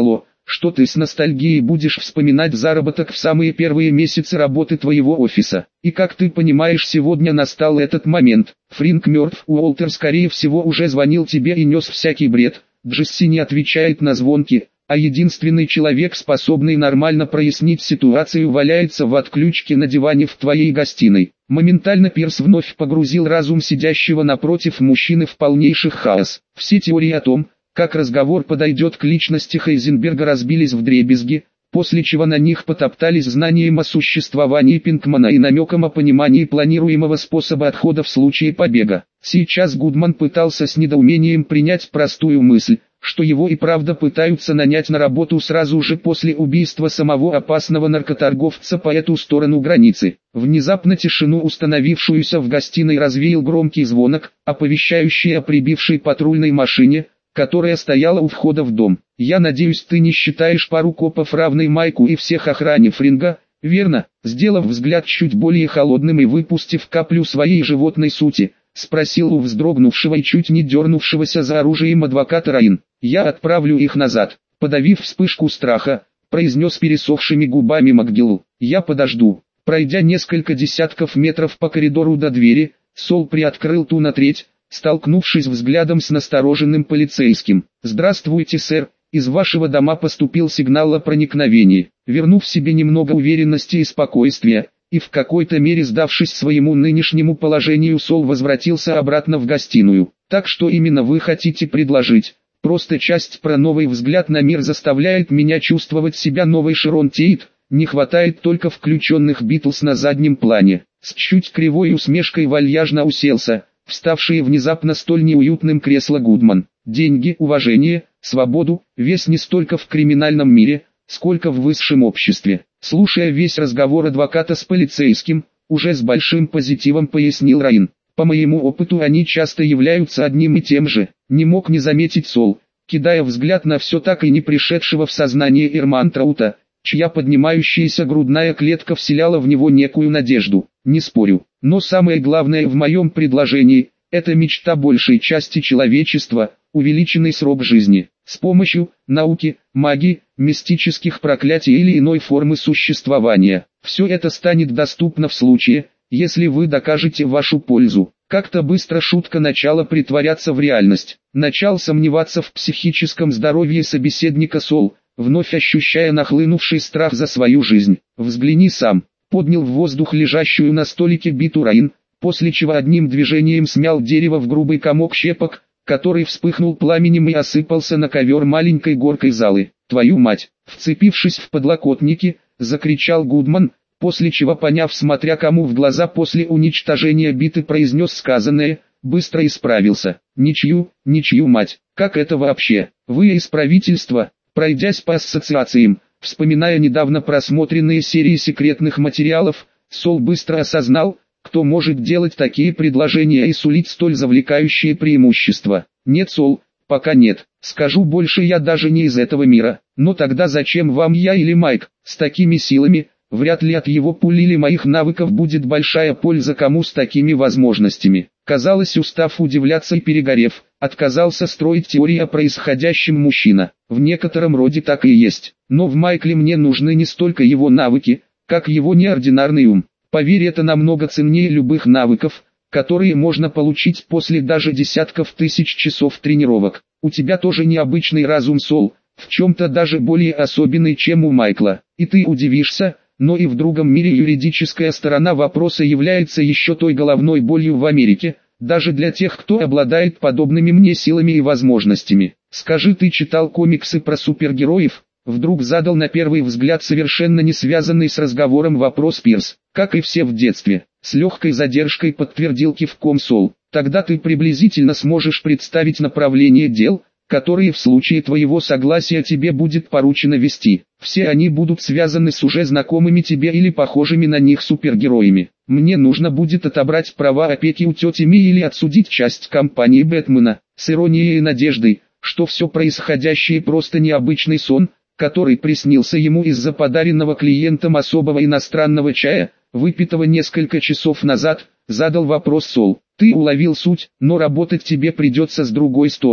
что ты с ностальгией будешь вспоминать заработок в самые первые месяцы работы твоего офиса. И как ты понимаешь, сегодня настал этот момент. Фринк мертв, Уолтер скорее всего уже звонил тебе и нес всякий бред. Джесси не отвечает на звонки, а единственный человек, способный нормально прояснить ситуацию, валяется в отключке на диване в твоей гостиной. Моментально Пирс вновь погрузил разум сидящего напротив мужчины в полнейший хаос. Все теории о том, как разговор подойдет к личности Хайзенберга, разбились вдребезги, после чего на них потоптались знанием о существовании Пинкмана и намеком о понимании планируемого способа отхода в случае побега. Сейчас Гудман пытался с недоумением принять простую мысль, что его и правда пытаются нанять на работу сразу же после убийства самого опасного наркоторговца по эту сторону границы. Внезапно тишину, установившуюся в гостиной, развеял громкий звонок, оповещающий о прибывшей патрульной машине, которая стояла у входа в дом. «Я надеюсь, ты не считаешь пару копов равной Майку и всех охране Фринга, верно?» Сделав взгляд чуть более холодным и выпустив каплю своей животной сути, спросил у вздрогнувшего и чуть не дернувшегося за оружием адвоката Раин. «Я отправлю их назад», — подавив вспышку страха, произнес пересохшими губами МакГилл. «Я подожду». Пройдя несколько десятков метров по коридору до двери, Сол приоткрыл ту на треть, столкнувшись взглядом с настороженным полицейским. «Здравствуйте, сэр, из вашего дома поступил сигнал о проникновении». Вернув себе немного уверенности и спокойствия, и в какой-то мере сдавшись своему нынешнему положению, Сол возвратился обратно в гостиную. «Так что именно вы хотите предложить?» «Просто часть про новый взгляд на мир заставляет меня чувствовать себя новой Шерон Тейт, не хватает только включенных Битлз на заднем плане». С чуть кривой усмешкой вальяжно уселся вставшие внезапно столь неуютным кресло Гудман. Деньги, уважение, свободу, весь не столько в криминальном мире, сколько в высшем обществе. Слушая весь разговор адвоката с полицейским, уже с большим позитивом пояснил Раин. По моему опыту они часто являются одним и тем же. Не мог не заметить Сол, кидая взгляд на все так и не пришедшего в сознание Эрмантраута, чья поднимающаяся грудная клетка вселяла в него некую надежду. Не спорю, но самое главное в моем предложении – это мечта большей части человечества, увеличенный срок жизни. С помощью науки, магии, мистических проклятий или иной формы существования. Все это станет доступно в случае, если вы докажете вашу пользу. Как-то быстро шутка начала притворяться в реальность. Начал сомневаться в психическом здоровье собеседника Сол, вновь ощущая нахлынувший страх за свою жизнь. «Взгляни сам», — поднял в воздух лежащую на столике биту Раин, после чего одним движением смял дерево в грубый комок щепок, который вспыхнул пламенем и осыпался на ковер маленькой горкой залы. «Твою мать!» — вцепившись в подлокотники, закричал Гудман, после чего, поняв, смотря кому в глаза после уничтожения биты, произнес сказанное, быстро исправился. «Ничью, ничью, мать, как это вообще? Вы из правительства?» Пройдясь по ассоциациям, вспоминая недавно просмотренные серии секретных материалов, Сол быстро осознал, кто может делать такие предложения и сулить столь завлекающие преимущества. «Нет, Сол, пока нет. Скажу больше, я даже не из этого мира. Но тогда зачем вам я или Майк? С такими силами, вряд ли от его пуль или моих навыков будет большая польза кому с такими возможностями». Казалось, устав удивляться и перегорев, отказался строить теории о происходящем мужчина. В некотором роде так и есть. Но в Майкле мне нужны не столько его навыки, как его неординарный ум. Поверь, это намного ценнее любых навыков, которые можно получить после даже десятков тысяч часов тренировок. У тебя тоже необычный разум, Сол, в чем-то даже более особенный, чем у Майкла. И ты удивишься, но и в другом мире юридическая сторона вопроса является еще той головной болью в Америке, даже для тех, кто обладает подобными мне силами и возможностями. «Скажи, ты читал комиксы про супергероев?» Вдруг задал на первый взгляд совершенно не связанный с разговором вопрос Пирс. «Как и все в детстве», с легкой задержкой подтвердил кивком Сол. «Тогда ты приблизительно сможешь представить направление дел, которые в случае твоего согласия тебе будет поручено вести. Все они будут связаны с уже знакомыми тебе или похожими на них супергероями. Мне нужно будет отобрать права опеки у тети Ми или отсудить часть компании Бэтмена, с иронией и надеждой, что все происходящее просто необычный сон, который приснился ему из-за подаренного клиентам особого иностранного чая, выпитого несколько часов назад», задал вопрос Сол. «Ты уловил суть, но работать тебе придется с другой стороны.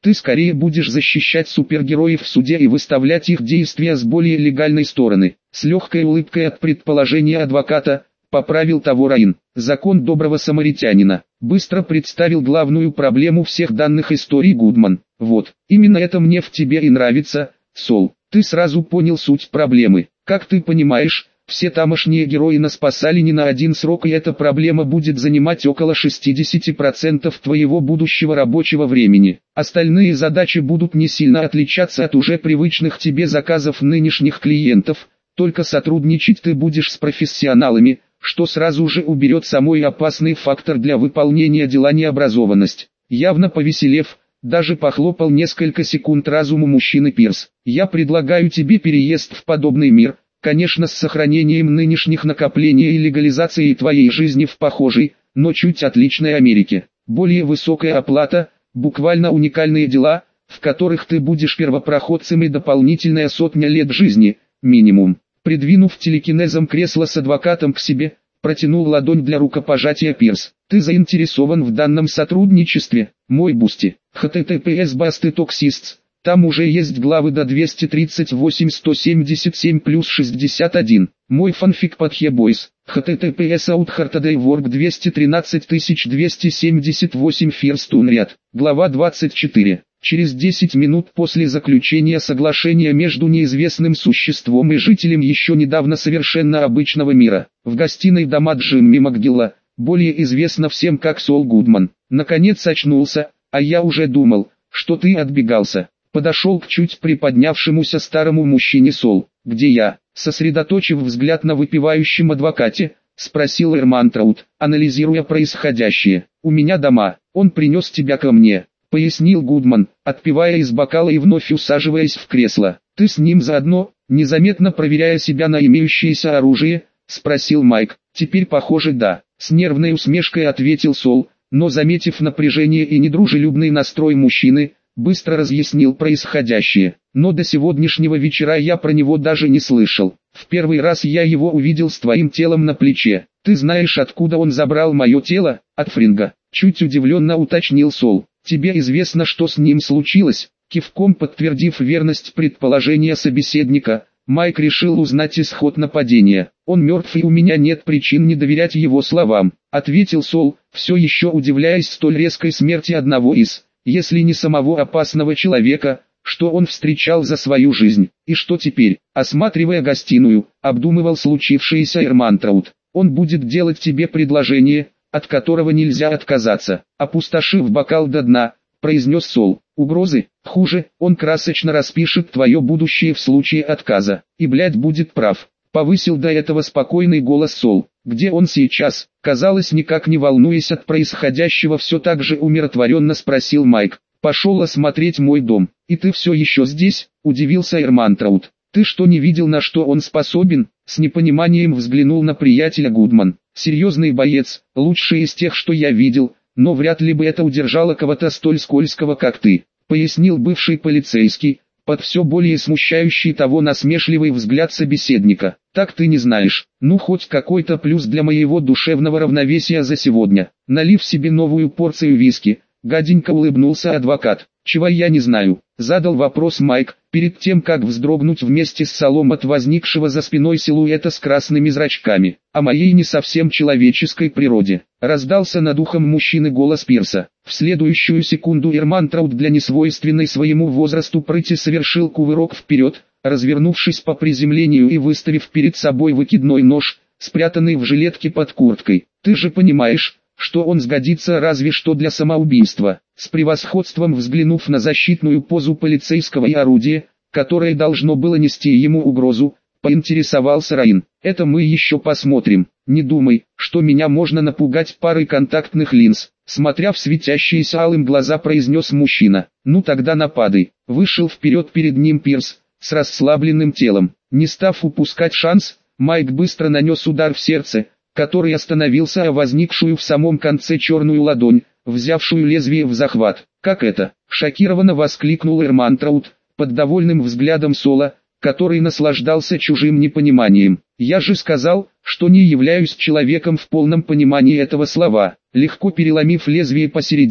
Ты скорее будешь защищать супергероев в суде и выставлять их действия с более легальной стороны. С легкой улыбкой от предположения адвоката, поправил того Раин. Закон доброго самаритянина. Быстро представил главную проблему всех данных историй Гудман. Вот, именно это мне в тебе и нравится, Сол. Ты сразу понял суть проблемы. Как ты понимаешь, все тамошние герои нас спасали не на один срок, и эта проблема будет занимать около шестидесяти процентов твоего будущего рабочего времени. Остальные задачи будут не сильно отличаться от уже привычных тебе заказов нынешних клиентов, только сотрудничать ты будешь с профессионалами, что сразу же уберет самый опасный фактор для выполнения дела — необразованность. Явно повеселев, даже похлопал несколько секунд разуму мужчины Пирс. Я предлагаю тебе переезд в подобный мир, конечно с сохранением нынешних накоплений и легализацией твоей жизни в похожей, но чуть отличной Америке. Более высокая оплата, буквально уникальные дела, в которых ты будешь первопроходцем и дополнительная сотня лет жизни, минимум. Придвинув телекинезом кресло с адвокатом к себе, протянул ладонь для рукопожатия Пирс. Ты заинтересован в данном сотрудничестве, мой Бусти? эйч ти ти пи эс басты токсистс. Там уже есть главы до двести тридцать восемь сто семьдесят семь плюс шестьдесят один. Мой фанфик под Хебойс. эйч ти ти пи эс Outhartedaywork двести тринадцать тысяч двести семьдесят восемь First Unread. Глава двадцать четыре. Через десять минут после заключения соглашения между неизвестным существом и жителем еще недавно совершенно обычного мира, в гостиной дома Джимми МакГилла, более известно всем как Сол Гудман, наконец очнулся, а я уже думал, что ты отбегался. Подошел к чуть приподнявшемуся старому мужчине Сол. «Где я?» Сосредоточив взгляд на выпивающем адвокате, спросил Эрмантраут, анализируя происходящее. «У меня дома, он принес тебя ко мне», пояснил Гудман, отпивая из бокала и вновь усаживаясь в кресло. «Ты с ним заодно?» Незаметно проверяя себя на имеющееся оружие, спросил Майк. «Теперь похоже да», с нервной усмешкой ответил Сол, но заметив напряжение и недружелюбный настрой мужчины, быстро разъяснил происходящее. «Но до сегодняшнего вечера я про него даже не слышал. В первый раз я его увидел с твоим телом на плече. Ты знаешь, откуда он забрал мое тело?» «От Фринга», чуть удивленно уточнил Сол. «Тебе известно, что с ним случилось?» Кивком подтвердив верность предположения собеседника, Майк решил узнать исход нападения. «Он мертв и у меня нет причин не доверять его словам», ответил Сол, все еще удивляясь столь резкой смерти одного из, если не самого опасного человека, что он встречал за свою жизнь. «И что теперь?» Осматривая гостиную, обдумывал случившееся Эрмантраут. «Он будет делать тебе предложение, от которого нельзя отказаться», опустошив бокал до дна, произнес Сол. «Угрозы? Хуже, он красочно распишет твое будущее в случае отказа. И блядь будет прав», повысил до этого спокойный голос Сол. «Где он сейчас?» Казалось, никак не волнуясь от происходящего, все так же умиротворенно спросил Майк. «Пошел осмотреть мой дом. И ты все еще здесь?» Удивился Эрмантраут. «Ты что, не видел, на что он способен?» С непониманием взглянул на приятеля Гудман. «Серьезный боец, лучший из тех, что я видел, но вряд ли бы это удержало кого-то столь скользкого, как ты», пояснил бывший полицейский, под все более смущающий того насмешливый взгляд собеседника. «Так ты не знаешь. Ну хоть какой-то плюс для моего душевного равновесия за сегодня». Налив себе новую порцию виски, гаденько улыбнулся адвокат. «Чего я не знаю?» Задал вопрос Майк, перед тем как вздрогнуть вместе с Солом от возникшего за спиной силуэта с красными зрачками. «О моей не совсем человеческой природе», раздался над ухом мужчины голос Пирса. В следующую секунду Эрмантраут для несвойственной своему возрасту прыти совершил кувырок вперед, развернувшись по приземлению и выставив перед собой выкидной нож, спрятанный в жилетке под курткой. «Ты же понимаешь, что он сгодится разве что для самоубийства». С превосходством взглянув на защитную позу полицейского и орудие, которое должно было нести ему угрозу, поинтересовался Раин. «Это мы еще посмотрим. Не думай, что меня можно напугать парой контактных линз», смотря в светящиеся алым глаза, произнес мужчина. «Ну тогда нападай». Вышел вперед перед ним Пирс, с расслабленным телом. Не став упускать шанс, Майк быстро нанес удар в сердце, который остановился о возникшую в самом конце черную ладонь, взявшую лезвие в захват. «Как это?» — шокированно воскликнул Эрмантраут, под довольным взглядом Сола, который наслаждался чужим непониманием. «Я же сказал, что не являюсь человеком в полном понимании этого слова». Легко переломив лезвие посередине,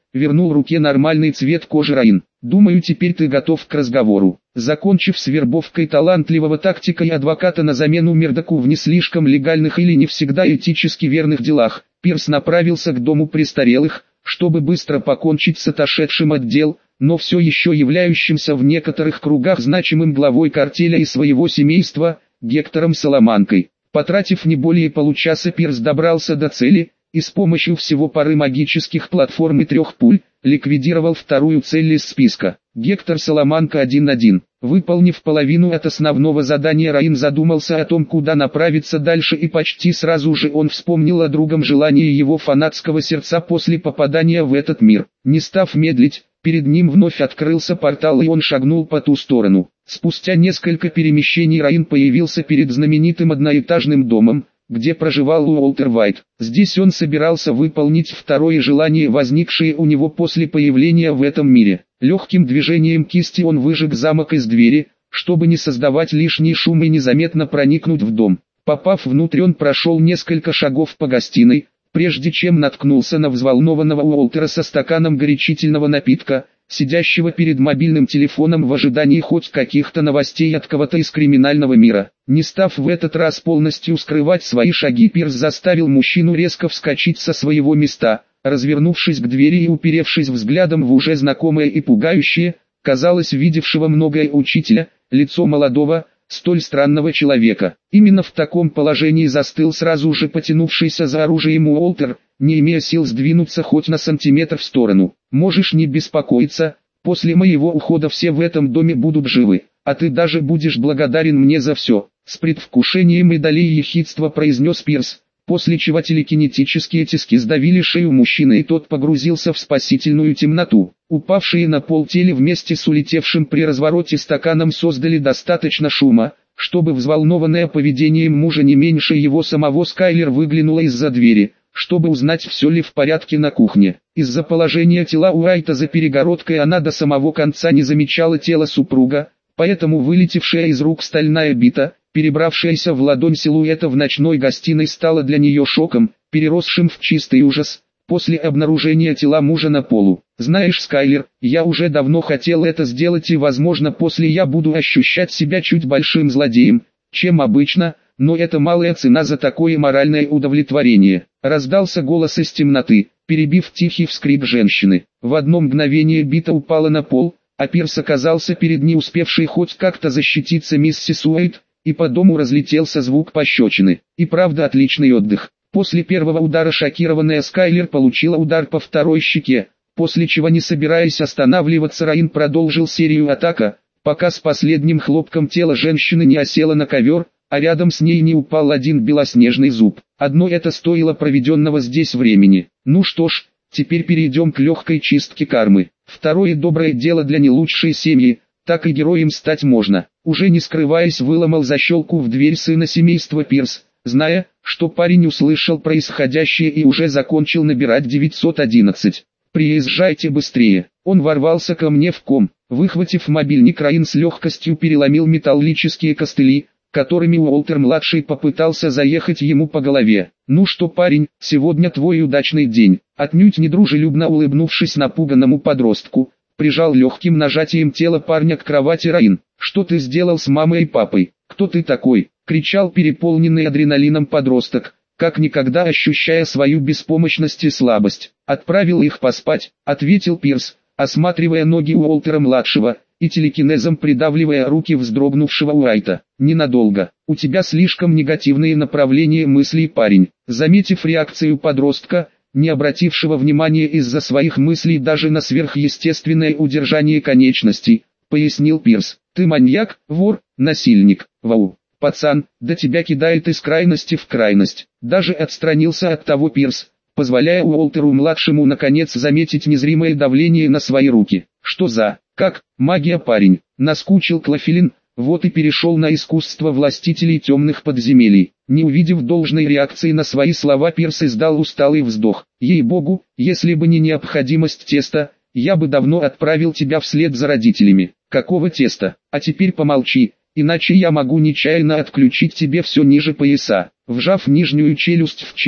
вернул руке нормальный цвет кожи Раин. «Думаю, теперь ты готов к разговору». Закончив с вербовкой талантливого тактика и адвоката на замену Мердоку в не слишком легальных или не всегда этически верных делах, Пирс направился к дому престарелых, чтобы быстро покончить с отошедшим от дел, но все еще являющимся в некоторых кругах значимым главой картеля и своего семейства, Гектором Саламанкой. Потратив не более получаса, Пирс добрался до цели, и с помощью всего пары магических платформ и трех пуль, ликвидировал вторую цель из списка. Гектор Саламанка один один. Выполнив половину от основного задания, Раин задумался о том, куда направиться дальше, и почти сразу же он вспомнил о другом желании его фанатского сердца после попадания в этот мир. Не став медлить, перед ним вновь открылся портал, и он шагнул по ту сторону. Спустя несколько перемещений Раин появился перед знаменитым одноэтажным домом, где проживал Уолтер Уайт. Здесь он собирался выполнить второе желание, возникшее у него после появления в этом мире. Легким движением кисти он выжег замок из двери, чтобы не создавать лишний шум и незаметно проникнуть в дом. Попав внутрь, он прошел несколько шагов по гостиной, прежде чем наткнулся на взволнованного Уолтера со стаканом горячительного напитка, сидящего перед мобильным телефоном в ожидании хоть каких-то новостей от кого-то из криминального мира. Не став в этот раз полностью скрывать свои шаги, Пирс заставил мужчину резко вскочить со своего места, развернувшись к двери и уперевшись взглядом в уже знакомое и пугающее, казалось, видевшего многое учителя, лицо молодого, столь странного человека. Именно в таком положении застыл сразу же потянувшийся за оружием Уолтер, не имея сил сдвинуться хоть на сантиметр в сторону. «Можешь не беспокоиться, после моего ухода все в этом доме будут живы, а ты даже будешь благодарен мне за все», — с предвкушением и долей ехидства произнес Пирс, после чего телекинетические тиски сдавили шею мужчины, и тот погрузился в спасительную темноту. Упавшие на пол тели вместе с улетевшим при развороте стаканом создали достаточно шума, чтобы взволнованная поведением мужа не меньше его самого Скайлер выглянула из-за двери, чтобы узнать, все ли в порядке на кухне. Из-за положения тела Уайта за перегородкой она до самого конца не замечала тело супруга, поэтому вылетевшая из рук стальная бита, перебравшаяся в ладонь силуэта в ночной гостиной, стала для нее шоком, переросшим в чистый ужас, после обнаружения тела мужа на полу. «Знаешь, Скайлер, я уже давно хотел это сделать, и возможно после я буду ощущать себя чуть большим злодеем, чем обычно, но это малая цена за такое моральное удовлетворение», — раздался голос из темноты, перебив тихий вскрик женщины. В одно мгновение бита упала на пол, а Пирс оказался перед не успевшей хоть как-то защититься миссис Уайт, и по дому разлетелся звук пощечины. И правда, отличный отдых. После первого удара шокированная Скайлер получила удар по второй щеке, после чего, не собираясь останавливаться, Раин продолжил серию атак, пока с последним хлопком тело женщины не осело на ковер, а рядом с ней не упал один белоснежный зуб. Одно это стоило проведенного здесь времени. Ну что ж, теперь перейдем к легкой чистке кармы. Второе доброе дело для не лучшей семьи, так и героем стать можно. Уже не скрываясь, выломал защелку в дверь сына семейства Пирс, зная, что парень услышал происходящее и уже закончил набирать девятьсот одиннадцать. «Приезжайте быстрее». Он ворвался ко мне в ком. Выхватив мобильник, Раин с легкостью переломил металлические костыли, которыми Уолтер-младший попытался заехать ему по голове. «Ну что, парень, сегодня твой удачный день», — отнюдь недружелюбно улыбнувшись напуганному подростку, прижал легким нажатием тела парня к кровати Раин. «Что ты сделал с мамой и папой? Кто ты такой?» — кричал переполненный адреналином подросток, как никогда ощущая свою беспомощность и слабость. «Отправил их поспать», — ответил Пирс, осматривая ноги Уолтера-младшего и телекинезом придавливая руки вздрогнувшего Уайта. «Ненадолго. У тебя слишком негативные направления мыслей, парень». Заметив реакцию подростка, не обратившего внимания из-за своих мыслей даже на сверхъестественное удержание конечностей, пояснил Пирс: «Ты маньяк, вор, насильник. Вау, пацан, да тебя кидает из крайности в крайность». Даже отстранился от того Пирс, позволяя Уолтеру-младшему наконец заметить незримое давление на свои руки. «Что за, как, магия, парень?» Наскучил Клофелин, вот и перешел на искусство властителей темных подземелий. Не увидев должной реакции на свои слова, Пирс издал усталый вздох. «Ей-богу, если бы не необходимость теста, я бы давно отправил тебя вслед за родителями». «Какого теста? А теперь помолчи, иначе я могу нечаянно отключить тебе все ниже пояса». Вжав нижнюю челюсть в череп,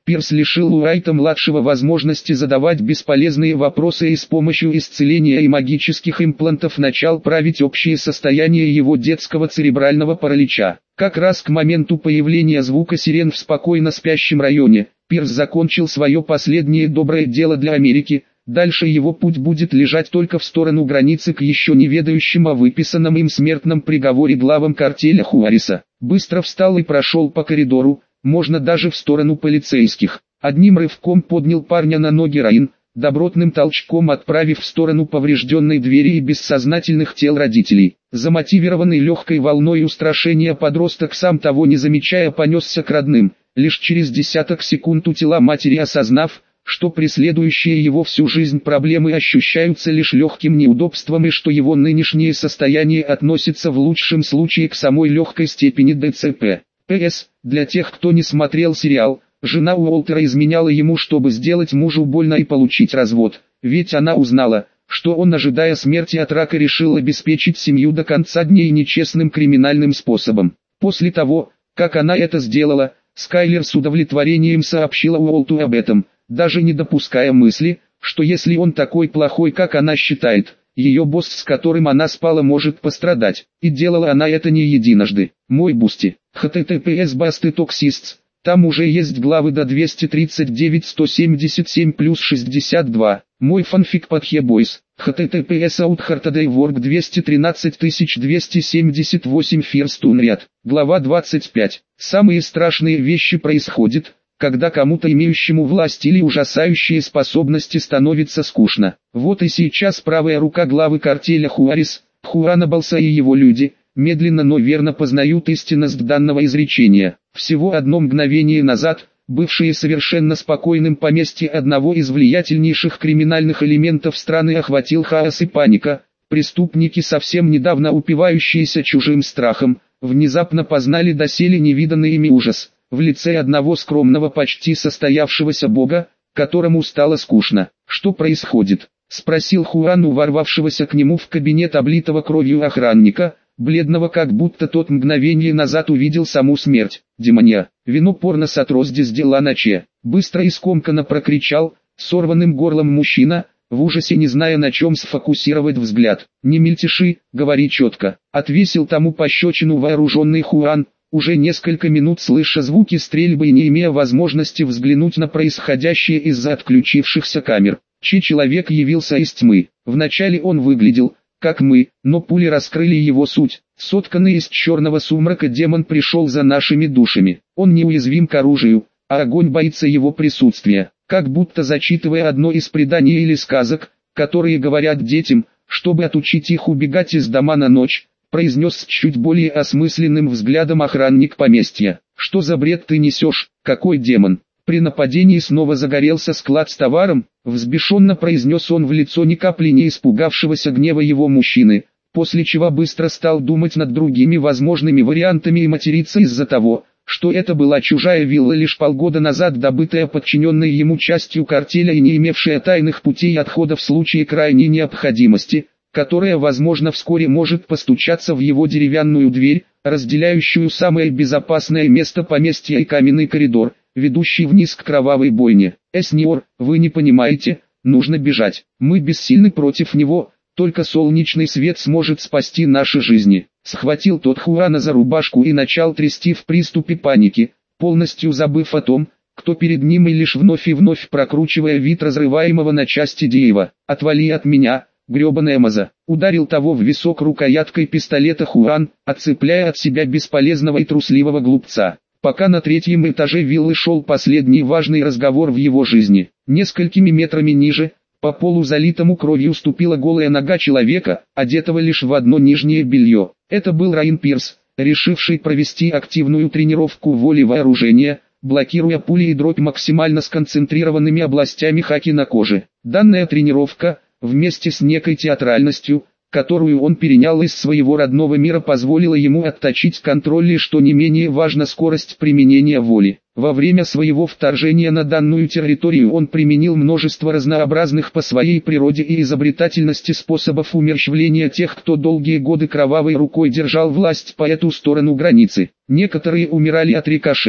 Пирс лишил Уайта-младшего возможности задавать бесполезные вопросы и с помощью исцеления и магических имплантов начал править общее состояние его детского церебрального паралича. Как раз к моменту появления звука сирен в спокойно спящем районе, Пирс закончил свое последнее доброе дело для Америки. Дальше его путь будет лежать только в сторону границы к еще не ведающим о выписанном им смертном приговоре главам картеля Хуареса. Быстро встал и прошел по коридору, можно даже в сторону полицейских. Одним рывком поднял парня на ноги Раин, добротным толчком отправив в сторону поврежденной двери и бессознательных тел родителей. Замотивированный легкой волной устрашения подросток, сам того не замечая, понесся к родным. Лишь через десяток секунд у тела матери, осознав, что преследующие его всю жизнь проблемы ощущаются лишь легким неудобством и что его нынешнее состояние относится в лучшем случае к самой легкой степени ДЦП. П.С. Для тех, кто не смотрел сериал, жена Уолтера изменяла ему, чтобы сделать мужу больно и получить развод, ведь она узнала, что он, ожидая смерти от рака, решил обеспечить семью до конца дней нечестным криминальным способом. После того, как она это сделала, Скайлер с удовлетворением сообщила Уолту об этом, даже не допуская мысли, что если он такой плохой, как она считает, ее босс, с которым она спала, может пострадать. И делала она это не единожды. Мой Бусти. эйч ти ти пи эс Басты Токсистс. Там уже есть главы до двести тридцать девять сто семьдесят семь плюс шестьдесят два. Мой фанфик под Хебойс. эйч ти ти пи эс Outhart двести тринадцать двести семьдесят восемь First Unread. Глава двадцать пять. Самые страшные вещи происходят, когда кому-то, имеющему власть или ужасающие способности, становится скучно. Вот и сейчас правая рука главы картеля Хуарес, Хуанабалса и его люди, медленно, но верно познают истинность данного изречения. Всего одно мгновение назад, бывшее совершенно спокойным поместье одного из влиятельнейших криминальных элементов страны охватил хаос и паника. Преступники, совсем недавно упивающиеся чужим страхом, внезапно познали доселе невиданный ими ужас. В лице одного скромного, почти состоявшегося бога, которому стало скучно. «Что происходит?» — спросил Хуан у ворвавшегося к нему в кабинет облитого кровью охранника, бледного, как будто тот мгновение назад увидел саму смерть. «Демония, вино порно сотрозди сдела ноче!» — быстро и скомканно прокричал, сорванным горлом мужчина, в ужасе не зная, на чем сфокусировать взгляд. «Не мельтеши, говори четко!» — отвесил тому пощечину вооруженный Хуан, уже несколько минут слыша звуки стрельбы и не имея возможности взглянуть на происходящее из-за отключившихся камер. Чей человек явился из тьмы. Вначале он выглядел, как мы, но пули раскрыли его суть. Сотканный из черного сумрака демон пришел за нашими душами. Он неуязвим к оружию, а огонь боится его присутствия. Как будто зачитывая одно из преданий или сказок, которые говорят детям, чтобы отучить их убегать из дома на ночь, произнес с чуть более осмысленным взглядом охранник поместья. «Что за бред ты несешь? Какой демон?» При нападении снова загорелся склад с товаром, взбешенно произнес он в лицо ни капли не испугавшегося гнева его мужчины, после чего быстро стал думать над другими возможными вариантами и материться из-за того, что это была чужая вилла, лишь полгода назад добытая подчиненной ему частью картеля и не имевшая тайных путей отхода в случае крайней необходимости, которая, возможно, вскоре может постучаться в его деревянную дверь, разделяющую самое безопасное место поместья и каменный коридор, ведущий вниз к кровавой бойне. «Эсниор, вы не понимаете, нужно бежать. Мы бессильны против него, только солнечный свет сможет спасти наши жизни». Схватил тот Хуана за рубашку и начал трясти в приступе паники, полностью забыв о том, кто перед ним, и лишь вновь и вновь прокручивая вид разрываемого на части Деева. «Отвали от меня, гребаная маза!» Ударил того в висок рукояткой пистолета Хуан, отцепляя от себя бесполезного и трусливого глупца. Пока на третьем этаже виллы шел последний важный разговор в его жизни. Несколькими метрами ниже, по полу залитому кровью, ступила голая нога человека, одетого лишь в одно нижнее белье. Это был Райан Пирс, решивший провести активную тренировку воли вооружения, блокируя пули и дробь максимально сконцентрированными областями хаки на коже. Данная тренировка, вместе с некой театральностью, которую он перенял из своего родного мира, позволила ему отточить контроль и, что не менее важно, скорость применения воли. Во время своего вторжения на данную территорию он применил множество разнообразных по своей природе и изобретательности способов умерщвления тех, кто долгие годы кровавой рукой держал власть по эту сторону границы. Некоторые умирали от рикошета,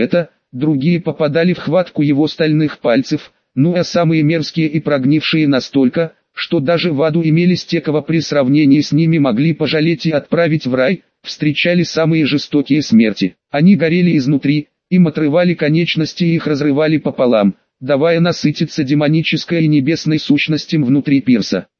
другие попадали в хватку его стальных пальцев, ну а самые мерзкие и прогнившие настолько, что даже в аду имелись те, кого при сравнении с ними могли пожалеть и отправить в рай, встречали самые жестокие смерти. Они горели изнутри, им отрывали конечности и их разрывали пополам, давая насытиться демонической и небесной сущностям внутри пирса.